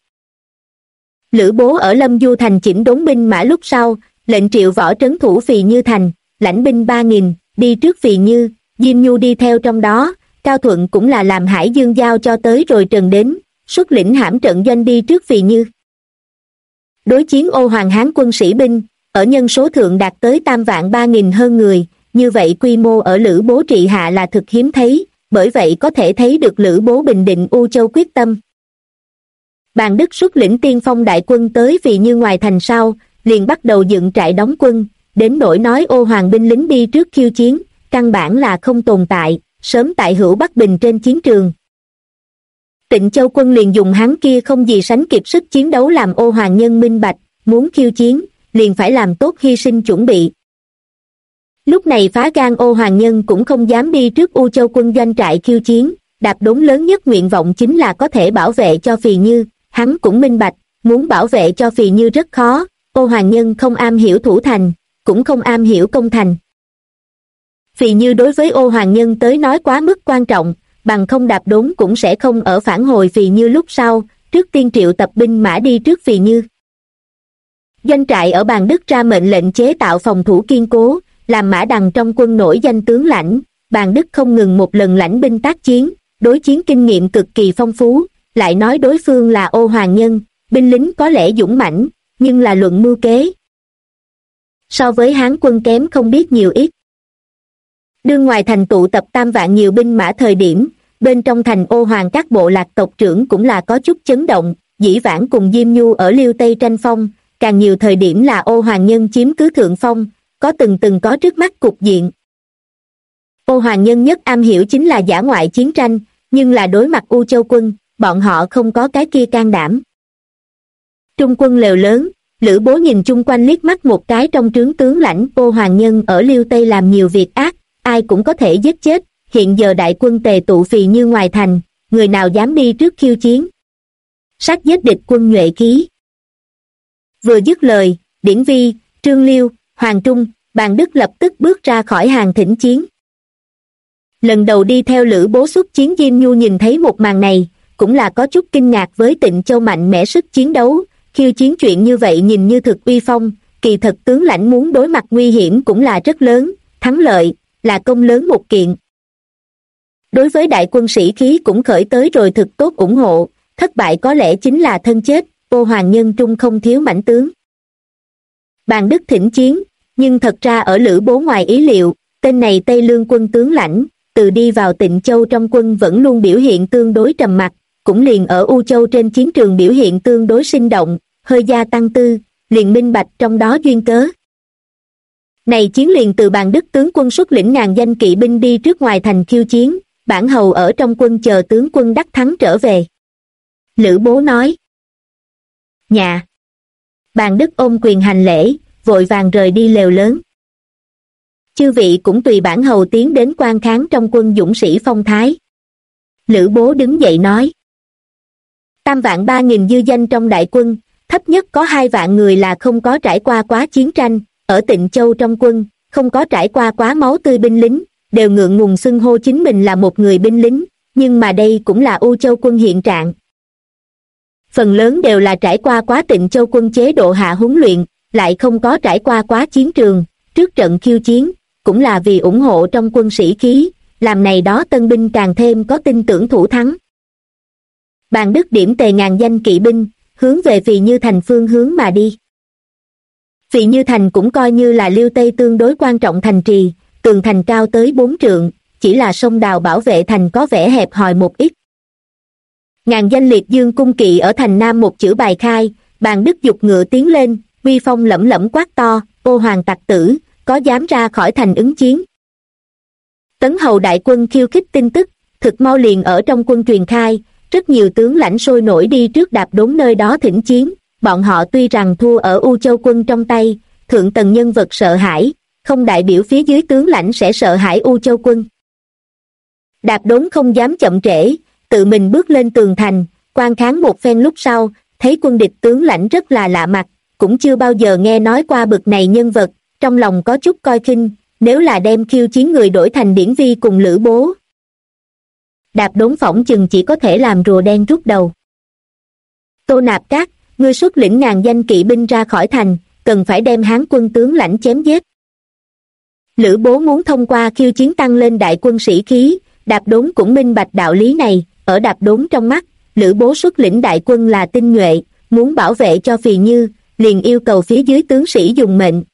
Lữ Bố ở Lâm Du thành chỉnh đốn binh mã lúc sau, lệnh Triệu Võ trấn thủ Phì Như thành, lãnh binh 3.000, đi trước Phì Như, Diêm Nhu đi theo trong đó, Cao Thuận cũng là làm Hải Dương giao cho tới rồi Trần đến, xuất lĩnh hãm trận doanh đi trước Phì Như. Đối chiến Ô Hoàng Hán quân sĩ binh, ở nhân số thượng đạt tới 3 vạn 3.000 hơn người, như vậy quy mô ở Lữ Bố trị hạ là thực hiếm thấy, bởi vậy có thể thấy được Lữ Bố bình định U Châu quyết tâm. Bàn Đức xuất lĩnh tiên phong đại quân tới Phì Như ngoài thành sau, liền bắt đầu dựng trại đóng quân, đến nỗi nói Ô Hoàng binh lính đi trước khiêu chiến, căn bản là không tồn tại, sớm tại Hữu Bắc Bình trên chiến trường. Tịnh Châu quân liền dùng hắn kia không gì sánh kịp sức chiến đấu làm Ô Hoàng Nhân minh bạch, muốn khiêu chiến, liền phải làm tốt hy sinh chuẩn bị. Lúc này phá gan Ô Hoàng Nhân cũng không dám đi trước U Châu quân doanh trại khiêu chiến, Đạp Đốn lớn nhất nguyện vọng chính là có thể bảo vệ cho Phì Như, hắn cũng minh bạch, muốn bảo vệ cho Phì Như rất khó, Ô Hoàng Nhân không am hiểu thủ thành, cũng không am hiểu công thành. Phì Như đối với Ô Hoàng Nhân tới nói quá mức quan trọng, bằng không Đạp Đốn cũng sẽ không ở phản hồi Phì Như lúc sau, trước tiên triệu tập binh mã đi trước Phì Như. Doanh trại ở Bàn Đức ra mệnh lệnh chế tạo phòng thủ kiên cố, làm Mã Đằng trong quân nổi danh tướng lãnh, Bàn Đức không ngừng một lần lãnh binh tác chiến, đối chiến kinh nghiệm cực kỳ phong phú, lại nói đối phương là Ô Hoàng Nhân, binh lính có lẽ dũng mãnh, nhưng là luận mưu kế. So với Hán quân kém không biết nhiều ít. Đương ngoài thành tụ tập 3 vạn nhiều binh mã thời điểm, bên trong thành Ô Hoàng các bộ lạc tộc trưởng cũng là có chút chấn động, dĩ vãng cùng Diêm Nhu ở Liêu Tây tranh phong, càng nhiều thời điểm là Ô Hoàng Nhân chiếm cứ thượng phong, có từng có trước mắt cục diện. Ô Hoàng Nhân nhất am hiểu chính là dã ngoại chiến tranh, nhưng là đối mặt U Châu quân, bọn họ không có cái kia can đảm. Trung quân lều lớn, Lữ Bố nhìn chung quanh liếc mắt một cái trong trướng tướng lãnh Ô Hoàng Nhân ở Liêu Tây làm nhiều việc ác, ai cũng có thể giết chết, hiện giờ đại quân tề tụ Phì Như ngoài thành, người nào dám đi trước khiêu chiến. Sát giết địch quân nhuệ khí. Vừa dứt lời, Điển Vi, Trương Liêu, Hoàng Trung, Bàn Đức lập tức bước ra khỏi hàng thỉnh chiến. Lần đầu đi theo Lữ Bố xuất chiến Diêm Nhu nhìn thấy một màn này, cũng là có chút kinh ngạc với Tịnh Châu mạnh mẽ sức chiến đấu, khiêu chiến chuyện như vậy nhìn như thực uy phong, kỳ thật tướng lãnh muốn đối mặt nguy hiểm cũng là rất lớn, thắng lợi là công lớn một kiện. Đối với đại quân sĩ khí cũng khởi tới rồi thực tốt ủng hộ, thất bại có lẽ chính là thân chết, Ô Hoàng Nhân trung không thiếu mãnh tướng. Bàn Đức thỉnh chiến, nhưng thật ra ở Lữ Bố ngoài ý liệu, tên này Tây Lương quân tướng lãnh, từ đi vào Tịnh Châu trong quân vẫn luôn biểu hiện tương đối trầm mặc, cũng liền ở U Châu trên chiến trường biểu hiện tương đối sinh động, hơi gia tăng tư, liền minh bạch trong đó duyên cớ. Này chiến liền từ Bàn Đức tướng quân xuất lĩnh ngàn danh kỵ binh đi trước ngoài thành khiêu chiến, bản hầu ở trong quân chờ tướng quân đắc thắng trở về. Lữ Bố nói. Dạ. Bàn Đức ôm quyền hành lễ, vội vàng rời đi lều lớn. Chư vị cũng tùy bản hầu tiến đến quan kháng trong quân dũng sĩ phong thái. Lữ Bố đứng dậy nói. 3.300.000 dư danh trong đại quân, thấp nhất có 2 vạn người là không có trải qua quá chiến tranh, ở Tịnh Châu trong quân, không có trải qua quá máu tươi binh lính, đều ngượng ngùng xưng hô chính mình là một người binh lính, nhưng mà đây cũng là U Châu quân hiện trạng. Phần lớn đều là trải qua quá Tịnh Châu quân chế độ hạ huấn luyện, lại không có trải qua quá chiến trường, trước trận khiêu chiến, cũng là vì ủng hộ trong quân sĩ khí, làm này đó tân binh càng thêm có tin tưởng thủ thắng. Bàn Đức điểm tề ngàn danh kỵ binh, hướng về Phì Như Thành phương hướng mà đi. Phì Như Thành cũng coi như là Liêu Tây tương đối quan trọng thành trì, tường thành cao tới 4 trượng, chỉ là sông đào bảo vệ thành có vẻ hẹp hòi một ít. Ngàn danh liệt dương cung kỵ ở thành nam một chữ bài khai, Bàn Đức giục ngựa tiến lên, uy phong lẫm lẫm quát to, Ô Hoàng tặc tử, có dám ra khỏi thành ứng chiến. Tấn hầu đại quân khiêu khích tin tức, thực mau liền ở trong quân truyền khai, rất nhiều tướng lãnh sôi nổi đi trước Đạp Đốn nơi đó thỉnh chiến, bọn họ tuy rằng thua ở U Châu quân trong tay, thượng tầng nhân vật sợ hãi, không đại biểu phía dưới tướng lãnh sẽ sợ hãi U Châu quân. Đạp Đốn không dám chậm trễ, tự mình bước lên tường thành, quan kháng một phen lúc sau, thấy quân địch tướng lãnh rất là lạ mặt, cũng chưa bao giờ nghe nói qua bực này nhân vật, trong lòng có chút coi khinh, nếu là đem khiêu chiến người đổi thành Điển Vi cùng Lữ Bố. Đạp Đốn phỏng chừng chỉ có thể làm rùa đen rút đầu. Tô Nạp Cát, ngươi xuất lĩnh ngàn danh kỵ binh ra khỏi thành, cần phải đem Hán quân tướng lãnh chém giết. Lữ Bố muốn thông qua khiêu chiến tăng lên đại quân sĩ khí, Đạp Đốn cũng minh bạch đạo lý này, ở Đạp Đốn trong mắt, Lữ Bố xuất lĩnh đại quân là tinh nhuệ, muốn bảo vệ cho Phì Như, liền yêu cầu phía dưới tướng sĩ dùng mệnh.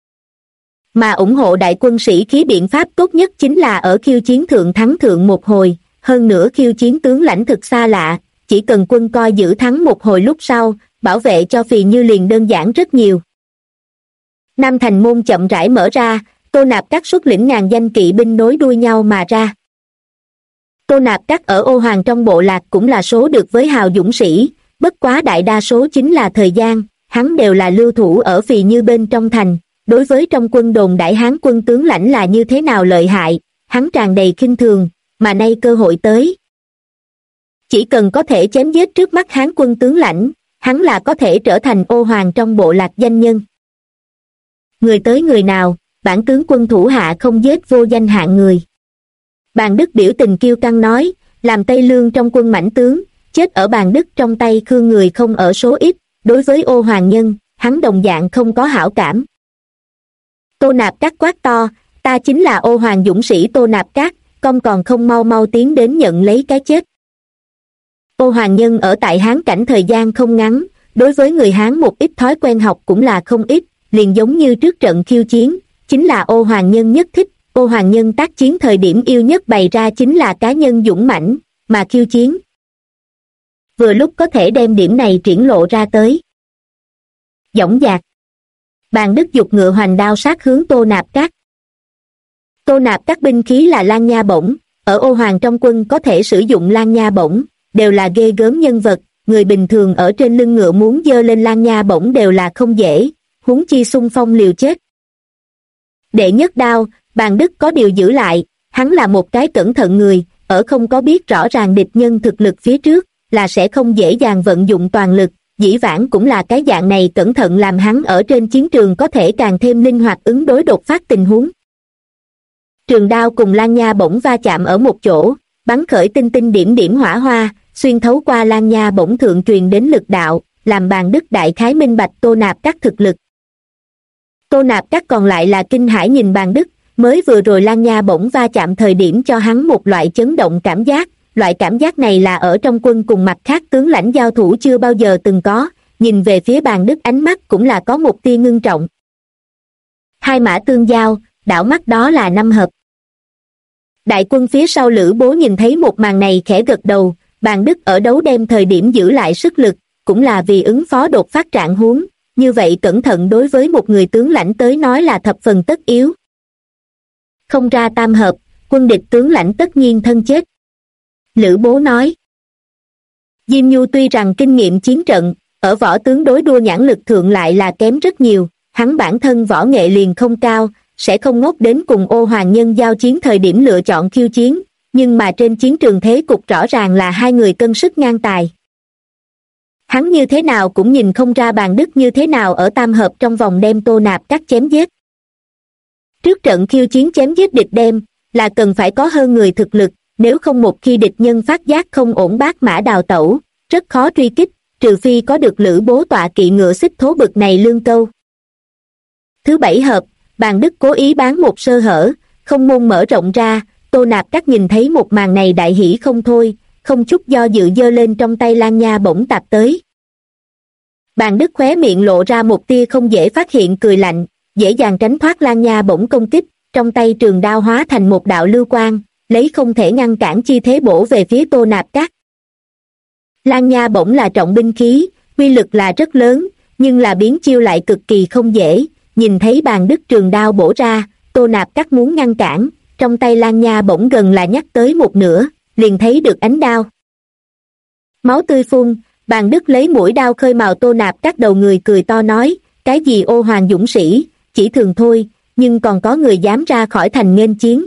Mà ủng hộ đại quân sĩ khí biện pháp tốt nhất chính là ở khiêu chiến thượng thắng thượng một hồi, hơn nữa khiêu chiến tướng lãnh thực xa lạ, chỉ cần quân coi giữ thắng một hồi lúc sau, bảo vệ cho Phì Như liền đơn giản rất nhiều. Nam thành môn chậm rãi mở ra, Tô Nạp Cát xuất lĩnh ngàn danh kỵ binh nối đuôi nhau mà ra. Tô Nạp Cát ở Ô Hoàng trong bộ lạc cũng là số được với hào dũng sĩ, bất quá đại đa số chính là thời gian, hắn đều là lưu thủ ở Phì Như bên trong thành, đối với trong quân đồn đại Hán quân tướng lãnh là như thế nào lợi hại, hắn tràn đầy khinh thường, mà nay cơ hội tới. Chỉ cần có thể chém giết trước mắt Hán quân tướng lãnh, hắn là có thể trở thành Ô Hoàng trong bộ lạc danh nhân. Người tới người nào, bản tướng quân thủ hạ không giết vô danh hạng người. Bàn Đức biểu tình kiêu căng nói, làm Tây Lương trong quân mãnh tướng, chết ở Bàn Đức trong tay Khương người không ở số ít, đối với Ô Hoàng nhân, hắn đồng dạng không có hảo cảm. Tô Nạp Cát quát to, ta chính là Ô Hoàng dũng sĩ Tô Nạp Cát, con còn không mau mau tiến đến nhận lấy cái chết. Ô Hoàng nhân ở tại Hán cảnh thời gian không ngắn, đối với người Hán một ít thói quen học cũng là không ít, liền giống như trước trận khiêu chiến, chính là Ô Hoàng nhân nhất thích. Ô Hoàng nhân tác chiến thời điểm yêu nhất bày ra chính là cá nhân dũng mãnh, mà khiêu chiến vừa lúc có thể đem điểm này triển lộ ra tới. Dõng dạc. Bàn Đức giục ngựa hoành đao sát hướng Tô Nạp Cát. Tô Nạp Cát binh khí là Lan Nha bổng, ở Ô Hoàng trong quân có thể sử dụng Lan Nha bổng, đều là ghê gớm nhân vật, người bình thường ở trên lưng ngựa muốn giơ lên Lan Nha bổng đều là không dễ, huống chi xung phong liều chết. Đệ nhất đao, Bàn Đức có điều giữ lại, hắn là một cái cẩn thận người, ở không có biết rõ ràng địch nhân thực lực phía trước, là sẽ không dễ dàng vận dụng toàn lực, dĩ vãng cũng là cái dạng này cẩn thận làm hắn ở trên chiến trường có thể càng thêm linh hoạt ứng đối đột phát tình huống. Trường đao cùng Lan Nha bổng va chạm ở một chỗ, bắn khởi tinh tinh điểm điểm hỏa hoa, xuyên thấu qua Lan Nha bổng thượng truyền đến lực đạo, làm Bàn Đức đại khái minh bạch Tô Nạp Cát thực lực. Tô Nạp Các còn lại là kinh hãi nhìn Bàn Đức, mới vừa rồi Lan Nha bổng va chạm thời điểm cho hắn một loại chấn động cảm giác, loại cảm giác này là ở trong quân cùng mặt khác tướng lãnh giao thủ chưa bao giờ từng có, nhìn về phía Bàn Đức ánh mắt cũng là có một tia ngưng trọng. Hai mã tương giao, đảo mắt đó là năm hợp. Đại quân phía sau Lữ Bố nhìn thấy một màn này khẽ gật đầu, Bàn Đức ở đấu đêm thời điểm giữ lại sức lực, cũng là vì ứng phó đột phát trạng huống, như vậy cẩn thận đối với một người tướng lãnh tới nói là thập phần tất yếu. Không ra tam hợp, quân địch tướng lãnh tất nhiên thân chết. Lữ Bố nói. Diêm Nhu tuy rằng kinh nghiệm chiến trận, ở võ tướng đối đua nhãn lực thượng lại là kém rất nhiều, hắn bản thân võ nghệ liền không cao, sẽ không ngốc đến cùng Ô Hoàng Nhân giao chiến thời điểm lựa chọn khiêu chiến, nhưng mà trên chiến trường thế cục rõ ràng là hai người cân sức ngang tài. Hắn như thế nào cũng nhìn không ra Bàn Đức như thế nào ở tam hợp trong vòng đem Tô Nạp Các chém giết. Trước trận khiêu chiến chém giết địch đem, là cần phải có hơn người thực lực, nếu không một khi địch nhân phát giác không ổn bát mã đào tẩu, rất khó truy kích, trừ phi có được Lữ Bố tọa kỵ ngựa xích thố bực này lương câu. Thứ bảy hợp, Bàn Đức cố ý bán một sơ hở, không môn mở rộng ra, Tô Nạp Các nhìn thấy một màn này đại hỉ không thôi, không chút do dự giơ lên trong tay Lan Nha bổng tạt tới. Bàn Đức khóe miệng lộ ra một tia không dễ phát hiện cười lạnh, dễ dàng tránh thoát Lan Nha bổng công kích, trong tay trường đao hóa thành một đạo lưu quang, lấy không thể ngăn cản chi thế bổ về phía Tô Nạp Các. Lan Nha bổng là trọng binh khí, uy lực là rất lớn, nhưng là biến chiêu lại cực kỳ không dễ, nhìn thấy Bàn Đức trường đao bổ ra, Tô Nạp Các muốn ngăn cản, trong tay Lan Nha bổng gần là nhắc tới một nửa, liền thấy được ánh đao. Máu tươi phun, Bàn Đức lấy mũi đao khơi mào Tô Nạp Các đầu người cười to nói, cái gì Ô Hoàng dũng sĩ, chỉ thường thôi, nhưng còn có người dám ra khỏi thành nghênh chiến.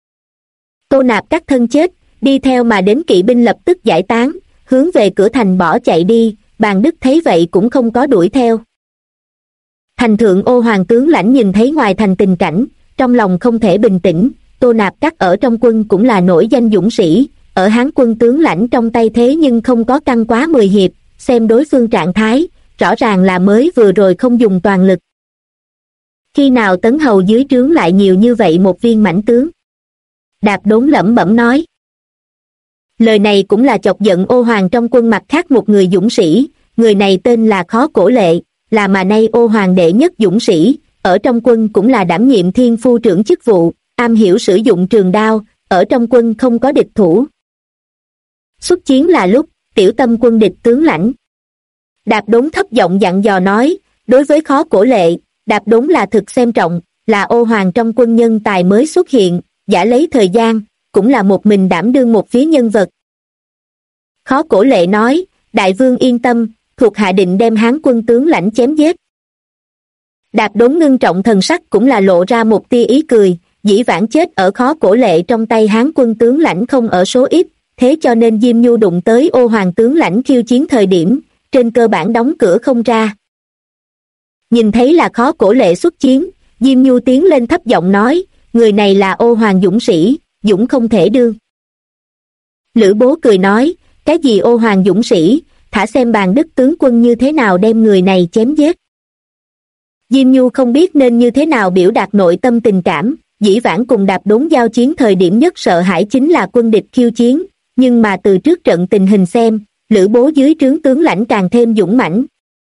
Tô Nạp Các thân chết, đi theo mà đến kỵ binh lập tức giải tán, hướng về cửa thành bỏ chạy đi, Bàn Đức thấy vậy cũng không có đuổi theo. Thành thượng Ô Hoàng tướng lãnh nhìn thấy ngoài thành tình cảnh, trong lòng không thể bình tĩnh, Tô Nạp Các ở trong quân cũng là nổi danh dũng sĩ, ở Hán quân tướng lãnh trong tay thế nhưng không có căng quá 10 hiệp, xem đối phương trạng thái, rõ ràng là mới vừa rồi không dùng toàn lực. Khi nào Tấn Hầu dưới trướng lại nhiều như vậy một viên mãnh tướng? Đạp Đốn lẩm bẩm nói. Lời này cũng là chọc giận Ô Hoàng trong quân mặt khác một người dũng sĩ, người này tên là Khó Cổ Lệ, là mà nay Ô Hoàng đệ nhất dũng sĩ, ở trong quân cũng là đảm nhiệm thiên phu trưởng chức vụ, am hiểu sử dụng trường đao, ở trong quân không có địch thủ. Xuất chiến là lúc, tiểu tâm quân địch tướng lãnh. Đạp Đốn thấp giọng dặn dò nói, đối với Khó Cổ Lệ, Đạp Đốn là thực xem trọng, là Ô Hoàng trong quân nhân tài mới xuất hiện, giả lấy thời gian, cũng là một mình đảm đương một phía nhân vật. Khó Cổ Lệ nói, đại vương yên tâm, thuộc hạ định đem Hán quân tướng lãnh chém giết. Đạp Đốn ngưng trọng thần sắc cũng là lộ ra một tia ý cười, dĩ vãng chết ở Khó Cổ Lệ trong tay Hán quân tướng lãnh không ở số ít, thế cho nên Diêm Nhu đụng tới Ô Hoàng tướng lãnh khiêu chiến thời điểm, trên cơ bản đóng cửa không ra. Nhìn thấy là Khó Cổ Lệ xuất chiến, Diêm Nhu tiến lên thấp giọng nói, người này là Ô Hoàng dũng sĩ, dũng không thể đương. Lữ Bố cười nói, cái gì Ô Hoàng dũng sĩ, thả xem Bàn Đức tướng quân như thế nào đem người này chém giết. Diêm Nhu không biết nên như thế nào biểu đạt nội tâm tình cảm, dĩ vãng cùng Đạp Đốn giao chiến thời điểm nhất sợ hãi chính là quân địch khiêu chiến, nhưng mà từ trước trận tình hình xem, Lữ Bố dưới trướng tướng lãnh càng thêm dũng mãnh.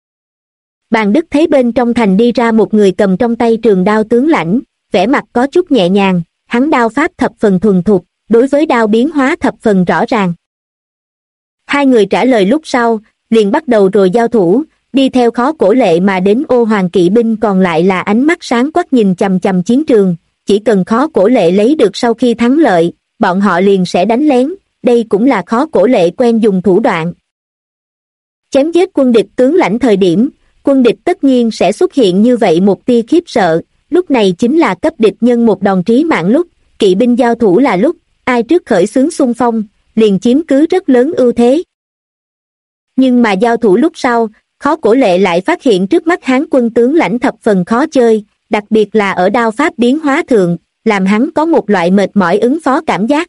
Bàn Đức thấy bên trong thành đi ra một người cầm trong tay trường đao tướng lãnh, vẻ mặt có chút nhẹ nhàng, hắn đao pháp thập phần thuần thục, đối với đao biến hóa thập phần rõ ràng. Hai người trả lời lúc sau, liền bắt đầu rồi giao thủ, đi theo Khó Cổ Lệ mà đến Ô Hoàng kỵ binh còn lại là ánh mắt sáng quắc nhìn chằm chằm chiến trường, chỉ cần Khó Cổ Lệ lấy được sau khi thắng lợi, bọn họ liền sẽ đánh lén, đây cũng là Khó Cổ Lệ quen dùng thủ đoạn. Chém giết quân địch tướng lãnh thời điểm, quân địch tất nhiên sẽ xuất hiện như vậy một tia khiếp sợ, lúc này chính là cấp địch nhân một đòn trí mạng lúc, kỵ binh giao thủ là lúc, ai trước khởi xướng xung phong, liền chiếm cứ rất lớn ưu thế. Nhưng mà giao thủ lúc sau, Khó Cổ Lệ lại phát hiện trước mắt Hán quân tướng lãnh thập phần khó chơi, đặc biệt là ở đao pháp biến hóa thượng, làm hắn có một loại mệt mỏi ứng phó cảm giác.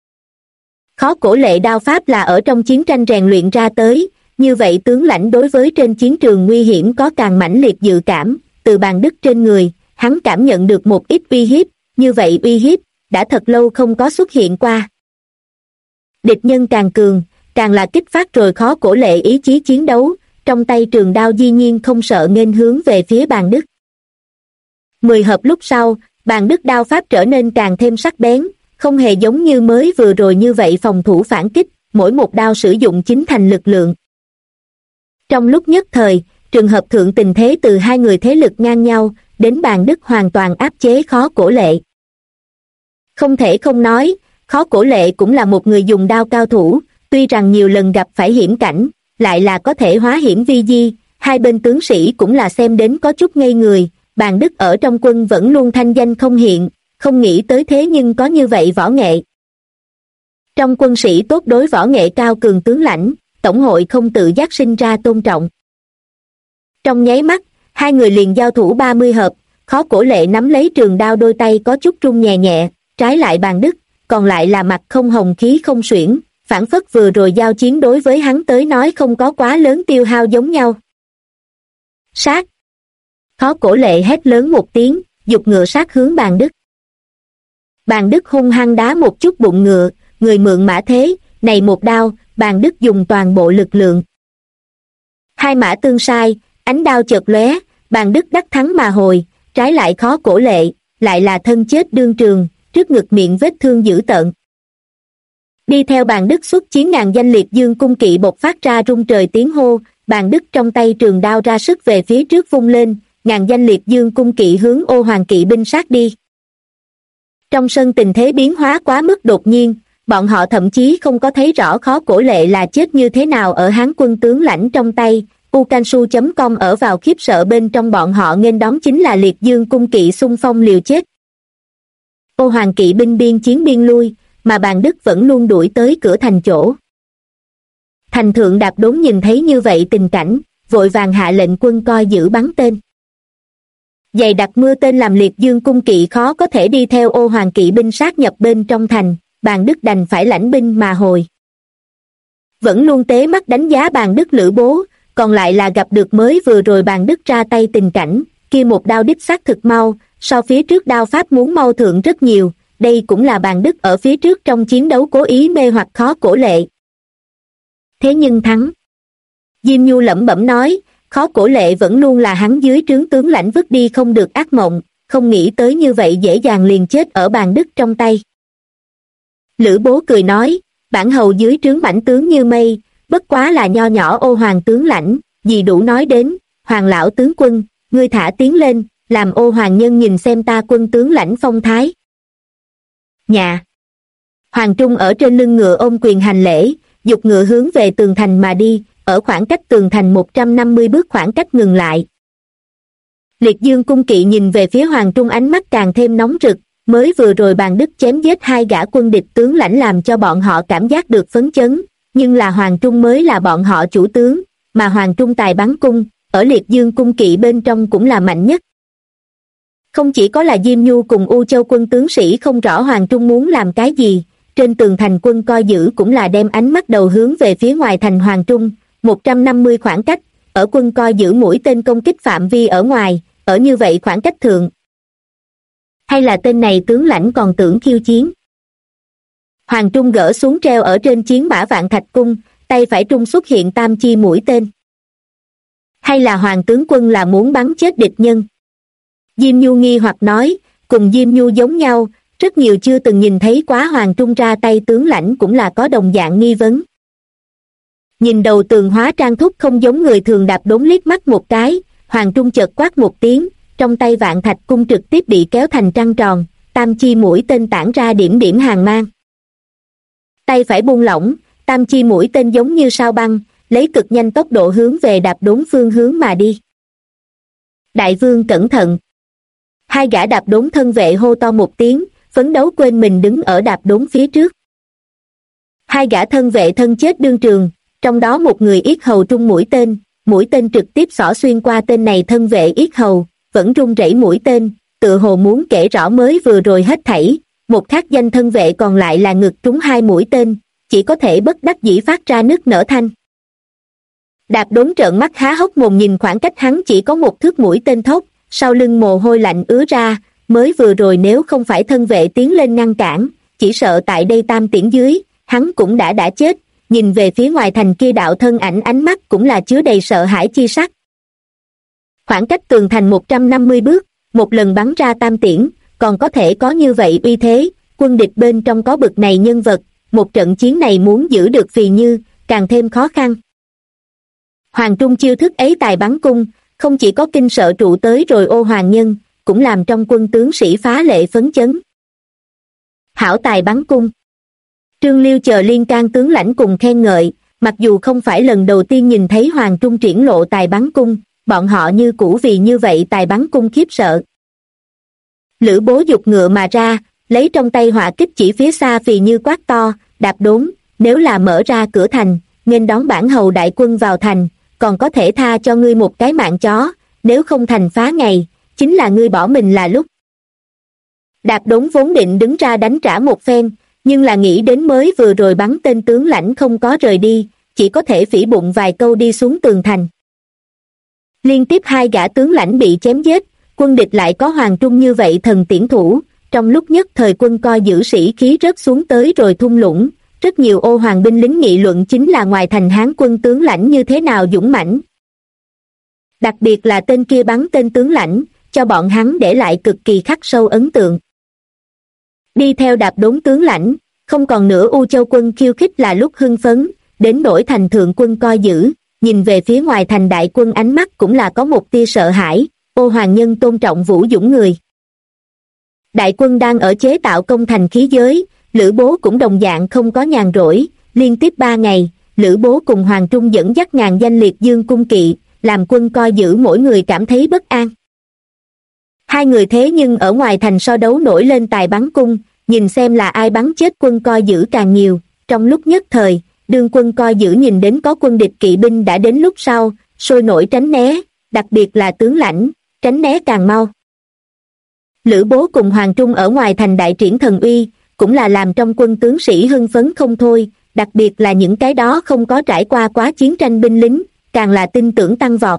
Khó Cổ Lệ đao pháp là ở trong chiến tranh rèn luyện ra tới, như vậy tướng lãnh đối với trên chiến trường nguy hiểm có càng mãnh liệt dự cảm, từ bàn đức trên người, hắn cảm nhận được một ít uy hiếp, như vậy uy hiếp, đã thật lâu không có xuất hiện qua. Địch nhân càng cường, càng là kích phát rồi khó cổ lệ ý chí chiến đấu, trong tay trường đao dĩ nhiên không sợ nghênh hướng về phía bàn đức. 10 hợp lúc sau, bàn đức đao pháp trở nên càng thêm sắc bén, không hề giống như mới vừa rồi như vậy phòng thủ phản kích, mỗi một đao sử dụng chính thành lực lượng. Trong lúc nhất thời, trường hợp thượng tình thế từ hai người thế lực ngang nhau, đến bàn đức hoàn toàn áp chế khó cổ lệ. Không thể không nói, khó cổ lệ cũng là một người dùng đao cao thủ, tuy rằng nhiều lần gặp phải hiểm cảnh, lại là có thể hóa hiểm vi di, hai bên tướng sĩ cũng là xem đến có chút ngây người, bàn đức ở trong quân vẫn luôn thanh danh không hiện, không nghĩ tới thế nhưng có như vậy võ nghệ. Trong quân sĩ tốt đối võ nghệ cao cường tướng lãnh, tổng hội không tự giác sinh ra tôn trọng. Trong nháy mắt, hai người liền giao thủ 30 hợp, khó cổ lệ nắm lấy trường đao đôi tay có chút run nhẹ nhẹ, trái lại bàn đức, còn lại là mặt không hồng khí không suyễn, phảng phất vừa rồi giao chiến đối với hắn tới nói không có quá lớn tiêu hao giống nhau. Sát! Khó cổ lệ hét lớn một tiếng, giục ngựa sát hướng bàn đức. Bàn đức hung hăng đá một chút bụng ngựa, người mượn mã thế, này một đao, bàn đức dùng toàn bộ lực lượng. Hai mã tương sai, ánh đao chợt lóe, bàn đức đắc thắng mà hồi, trái lại khó cổ lệ, lại là thân chết đương trường, trước ngực miệng vết thương dữ tợn. Đi theo bàn đức xuất chiến ngàn danh liệt dương cung kỵ bộc phát ra rung trời tiếng hô, bàn đức trong tay trường đao ra sức về phía trước vung lên, ngàn danh liệt dương cung kỵ hướng Ô Hoàng kỵ binh sát đi. Trong sân tình thế biến hóa quá mức đột nhiên, bọn họ thậm chí không có thấy rõ khó cổ lệ là chết như thế nào ở Hán quân tướng lãnh trong tay. Ukansu.com ở vào khiếp sợ bên trong bọn họ nghênh đón chính là liệt dương cung kỵ xung phong liều chết. Ô Hoàng kỵ binh biên chiến biên lui, mà bàn đức vẫn luôn đuổi tới cửa thành chỗ. Thành thượng Đạp Đốn nhìn thấy như vậy tình cảnh, vội vàng hạ lệnh quân coi giữ bắn tên. Dày đặc mưa tên làm liệt dương cung kỵ khó có thể đi theo Ô Hoàng kỵ binh sát nhập bên trong thành, bàn đức đành phải lãnh binh mà hồi. Vẫn luôn tế mắt đánh giá bàn đức Lữ Bố, còn lại là gặp được mới vừa rồi bàn đức ra tay tình cảnh, kia một đao đích xác thực mau, so phía trước đao pháp muốn mau thượng rất nhiều, đây cũng là bàn đức ở phía trước trong chiến đấu cố ý mê hoặc khó cổ lệ. Thế nhưng thắng. Diêm Nhu lẩm bẩm nói, khó cổ lệ vẫn luôn là hắn dưới trướng tướng lãnh vứt đi không được ác mộng, không nghĩ tới như vậy dễ dàng liền chết ở bàn đức trong tay. Lữ Bố cười nói, bản hầu dưới trướng mãnh tướng như mây, bất quá là nho nhỏ Ô Hoàng tướng lãnh, gì đủ nói đến, Hoàng lão tướng quân, ngươi thả tiến lên, làm Ô Hoàng nhân nhìn xem ta quân tướng lãnh phong thái. Nhà. Hoàng Trung ở trên lưng ngựa ôm quyền hành lễ, giục ngựa hướng về tường thành mà đi, ở khoảng cách tường thành 150 bước khoảng cách ngừng lại. Liệt dương cung kỵ nhìn về phía Hoàng Trung ánh mắt càng thêm nóng rực, mới vừa rồi bàn đức chém giết hai gã quân địch tướng lãnh làm cho bọn họ cảm giác được phấn chấn, nhưng là Hoàng Trung mới là bọn họ chủ tướng, mà Hoàng Trung tài bắn cung, ở liệt dương cung kỵ bên trong cũng là mạnh nhất. Không chỉ có là Diêm Nhu cùng U Châu quân tướng sĩ không rõ Hoàng Trung muốn làm cái gì, trên tường thành quân coi giữ cũng là đem ánh mắt đầu hướng về phía ngoài thành Hoàng Trung, 150 khoảng cách, ở quân coi giữ mũi tên công kích phạm vi ở ngoài, ở như vậy khoảng cách thượng. Hay là tên này tướng lãnh còn tưởng khiêu chiến? Hoàng Trung gỡ xuống treo ở trên chiến mã Vạn Thạch cung, tay phải trung xuất hiện tam chi mũi tên. Hay là Hoàng tướng quân là muốn bắn chết địch nhân? Diêm Nhu nghi hoặc nói, cùng Diêm Nhu giống nhau, rất nhiều chưa từng nhìn thấy quá Hoàng Trung ra tay tướng lãnh cũng là có đồng dạng nghi vấn. Nhìn đầu tường hóa trang thúc không giống người thường Đạp Đốn liếc mắt một cái, Hoàng Trung chợt quát một tiếng, trong tay Vạn Thạch cung trực tiếp bị kéo thành trăng tròn, tam chi mũi tên tản ra điểm điểm hàn mang. Tay phải buông lỏng, tam chi mũi tên giống như sao băng, lấy cực nhanh tốc độ hướng về Đạp Đốn phương hướng mà đi. Đại vương cẩn thận! Hai gã Đạp Đốn thân vệ hô to một tiếng, phấn đấu quên mình đứng ở Đạp Đốn phía trước. Hai gã thân vệ thân chết đương trường, trong đó một người yết hầu trung mũi tên trực tiếp xỏ xuyên qua tên này thân vệ yết hầu, vẫn rung rẩy mũi tên, tựa hồ muốn kể rõ mới vừa rồi hết thảy. Một khác danh thân vệ còn lại là ngực trúng hai mũi tên, chỉ có thể bất đắc dĩ phát ra nức nở thanh. Đạp Đốn trợn mắt há hốc mồm nhìn khoảng cách hắn chỉ có một thước mũi tên thốc, sau lưng mồ hôi lạnh ứa ra, mới vừa rồi nếu không phải thân vệ tiến lên ngăn cản, chỉ sợ tại đây tam tiễn dưới, hắn cũng đã chết, nhìn về phía ngoài thành kia đạo thân ảnh ánh mắt cũng là chứa đầy sợ hãi chi sắc. Khoảng cách tường thành 150 bước, một lần bắn ra tam tiễn, còn có thể có như vậy uy thế, quân địch bên trong có bực này nhân vật, một trận chiến này muốn giữ được Phì Như, càng thêm khó khăn. Hoàng Trung chiêu thức ấy tài bắn cung, không chỉ có kinh sợ trụ tới rồi Ô Hoàng Nhân, cũng làm trong quân tướng sĩ phá lệ phấn chấn. Hảo tài bắn cung. Trương Liêu chờ liên can tướng lãnh cùng khen ngợi, mặc dù không phải lần đầu tiên nhìn thấy Hoàng Trung triển lộ tài bắn cung, bọn họ như cũ vì như vậy tài bắn cung khiếp sợ. Lữ Bố giục ngựa mà ra, lấy trong tay hỏa kích chỉ phía xa Phì Như quát to, Đạp Đốn, nếu là mở ra cửa thành, nghênh đón bản hầu đại quân vào thành, còn có thể tha cho ngươi một cái mạng chó, nếu không thành phá ngày, chính là ngươi bỏ mình là lúc. Đạp Đốn vốn định đứng ra đánh trả một phen, nhưng là nghĩ đến mới vừa rồi bắn tên tướng lãnh không có rời đi, chỉ có thể phỉ bụng vài câu đi xuống tường thành. Liên tiếp 2 gã tướng lãnh bị chém giết, quân địch lại có Hoàng Trung như vậy thần tiễn thủ, trong lúc nhất thời quân coi giữ sĩ khí rớt xuống tới rồi thung lũng, rất nhiều Ô Hoàng binh lính nghị luận chính là ngoài thành Hán quân tướng lãnh như thế nào dũng mãnh. Đặc biệt là tên kia bắn tên tướng lãnh, cho bọn hắn để lại cực kỳ khắc sâu ấn tượng. Đi theo Đạp Đốn tướng lãnh, không còn nữa U Châu quân khiêu khích là lúc hưng phấn, đến nỗi thành thượng quân coi giữ, nhìn về phía ngoài thành đại quân ánh mắt cũng là có một tia sợ hãi, Ô Hoàng Nhân tôn trọng vũ dũng người. Đại quân đang ở chế tạo công thành khí giới, Lữ Bố cũng đồng dạng không có nhàn rỗi, liên tiếp 3 ngày, Lữ Bố cùng Hoàng Trung dẫn dắt ngàn danh liệt dương cung kỵ, làm quân coi giữ mỗi người cảm thấy bất an. 2 người thế nhưng ở ngoài thành so đấu nổi lên tài bắn cung, nhìn xem là ai bắn chết quân coi giữ càng nhiều, trong lúc nhất thời, đương quân coi giữ nhìn đến có quân địch kỵ binh đã đến lúc sau, sôi nổi tránh né, đặc biệt là tướng lãnh, tránh né càng mau. Lữ Bố cùng Hoàng Trung ở ngoài thành đại triển thần uy, cũng là làm trong quân tướng sĩ hưng phấn không thôi, đặc biệt là những cái đó không có trải qua quá chiến tranh binh lính, càng là tin tưởng tăng vọt.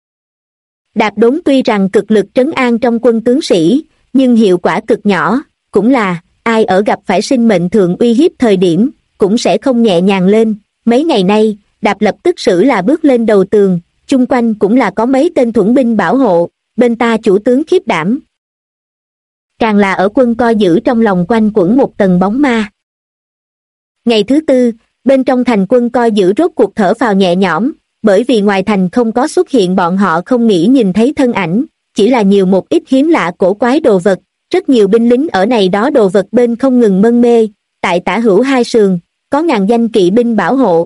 Đạp Đốn tuy rằng cực lực trấn an trong quân tướng sĩ, nhưng hiệu quả cực nhỏ, cũng là, ai ở gặp phải sinh mệnh thượng uy hiếp thời điểm, cũng sẽ không nhẹ nhàng lên. Mấy ngày nay, Đạp lập tức xử là bước lên đầu tường, chung quanh cũng là có mấy tên thuẫn binh bảo hộ, bên ta chủ tướng khiếp đảm. Càng là ở quân coi giữ trong lòng quanh quẩn một tầng bóng ma. Ngày thứ 4, bên trong thành quân coi giữ rốt cuộc thở phào nhẹ nhõm, bởi vì ngoài thành không có xuất hiện bọn họ không nghĩ nhìn thấy thân ảnh, chỉ là nhiều một ít hiếm lạ cổ quái đồ vật, rất nhiều binh lính ở này đó đồ vật bên không ngừng mân mê, tại tả hữu 2 sườn, có ngàn danh kỵ binh bảo hộ.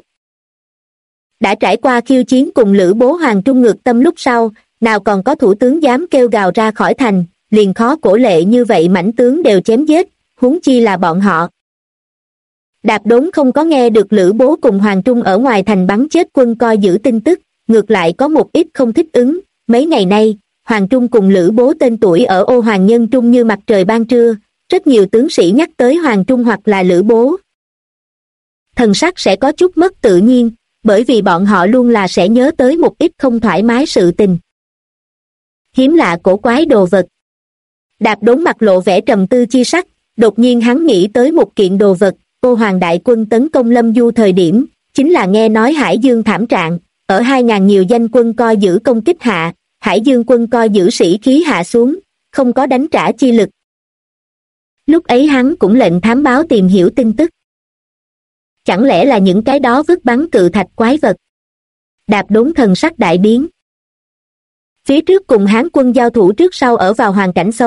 Đã trải qua khiêu chiến cùng Lữ Bố Hoàng Trung ngược tâm lúc sau, nào còn có thủ tướng dám kêu gào ra khỏi thành, liền khó cổ lệ như vậy mãnh tướng đều chém giết, huống chi là bọn họ. Đạp Đốn không có nghe được Lữ Bố cùng Hoàng Trung ở ngoài thành bắn chết quân coi giữ tin tức, ngược lại có một ít không thích ứng. Mấy ngày nay, Hoàng Trung cùng Lữ Bố tên tuổi ở Ô Hoàng Nhân Trung như mặt trời ban trưa, rất nhiều tướng sĩ nhắc tới Hoàng Trung hoặc là Lữ Bố. Thần sắc sẽ có chút mất tự nhiên, bởi vì bọn họ luôn là sẽ nhớ tới một ít không thoải mái sự tình. Hiếm lạ cổ quái đồ vật. Đạp Đốn mặt lộ vẻ trầm tư chi sắc, đột nhiên hắn nghĩ tới một kiện đồ vật. Ô Hoàng đại quân tấn công Lâm Du thời điểm, chính là nghe nói Hải Dương thảm trạng, ở 2.000 nhiều danh quân coi giữ công kích hạ, Hải Dương quân coi giữ sĩ khí hạ xuống, không có đánh trả chi lực. Lúc ấy hắn cũng lệnh thám báo tìm hiểu tin tức. Chẳng lẽ là những cái đó vứt bắn cự thạch quái vật? Đạp Đốn thần sắc đại biến. Phía trước cùng Hán quân giao thủ trước sau ở vào hoàn cảnh xấu.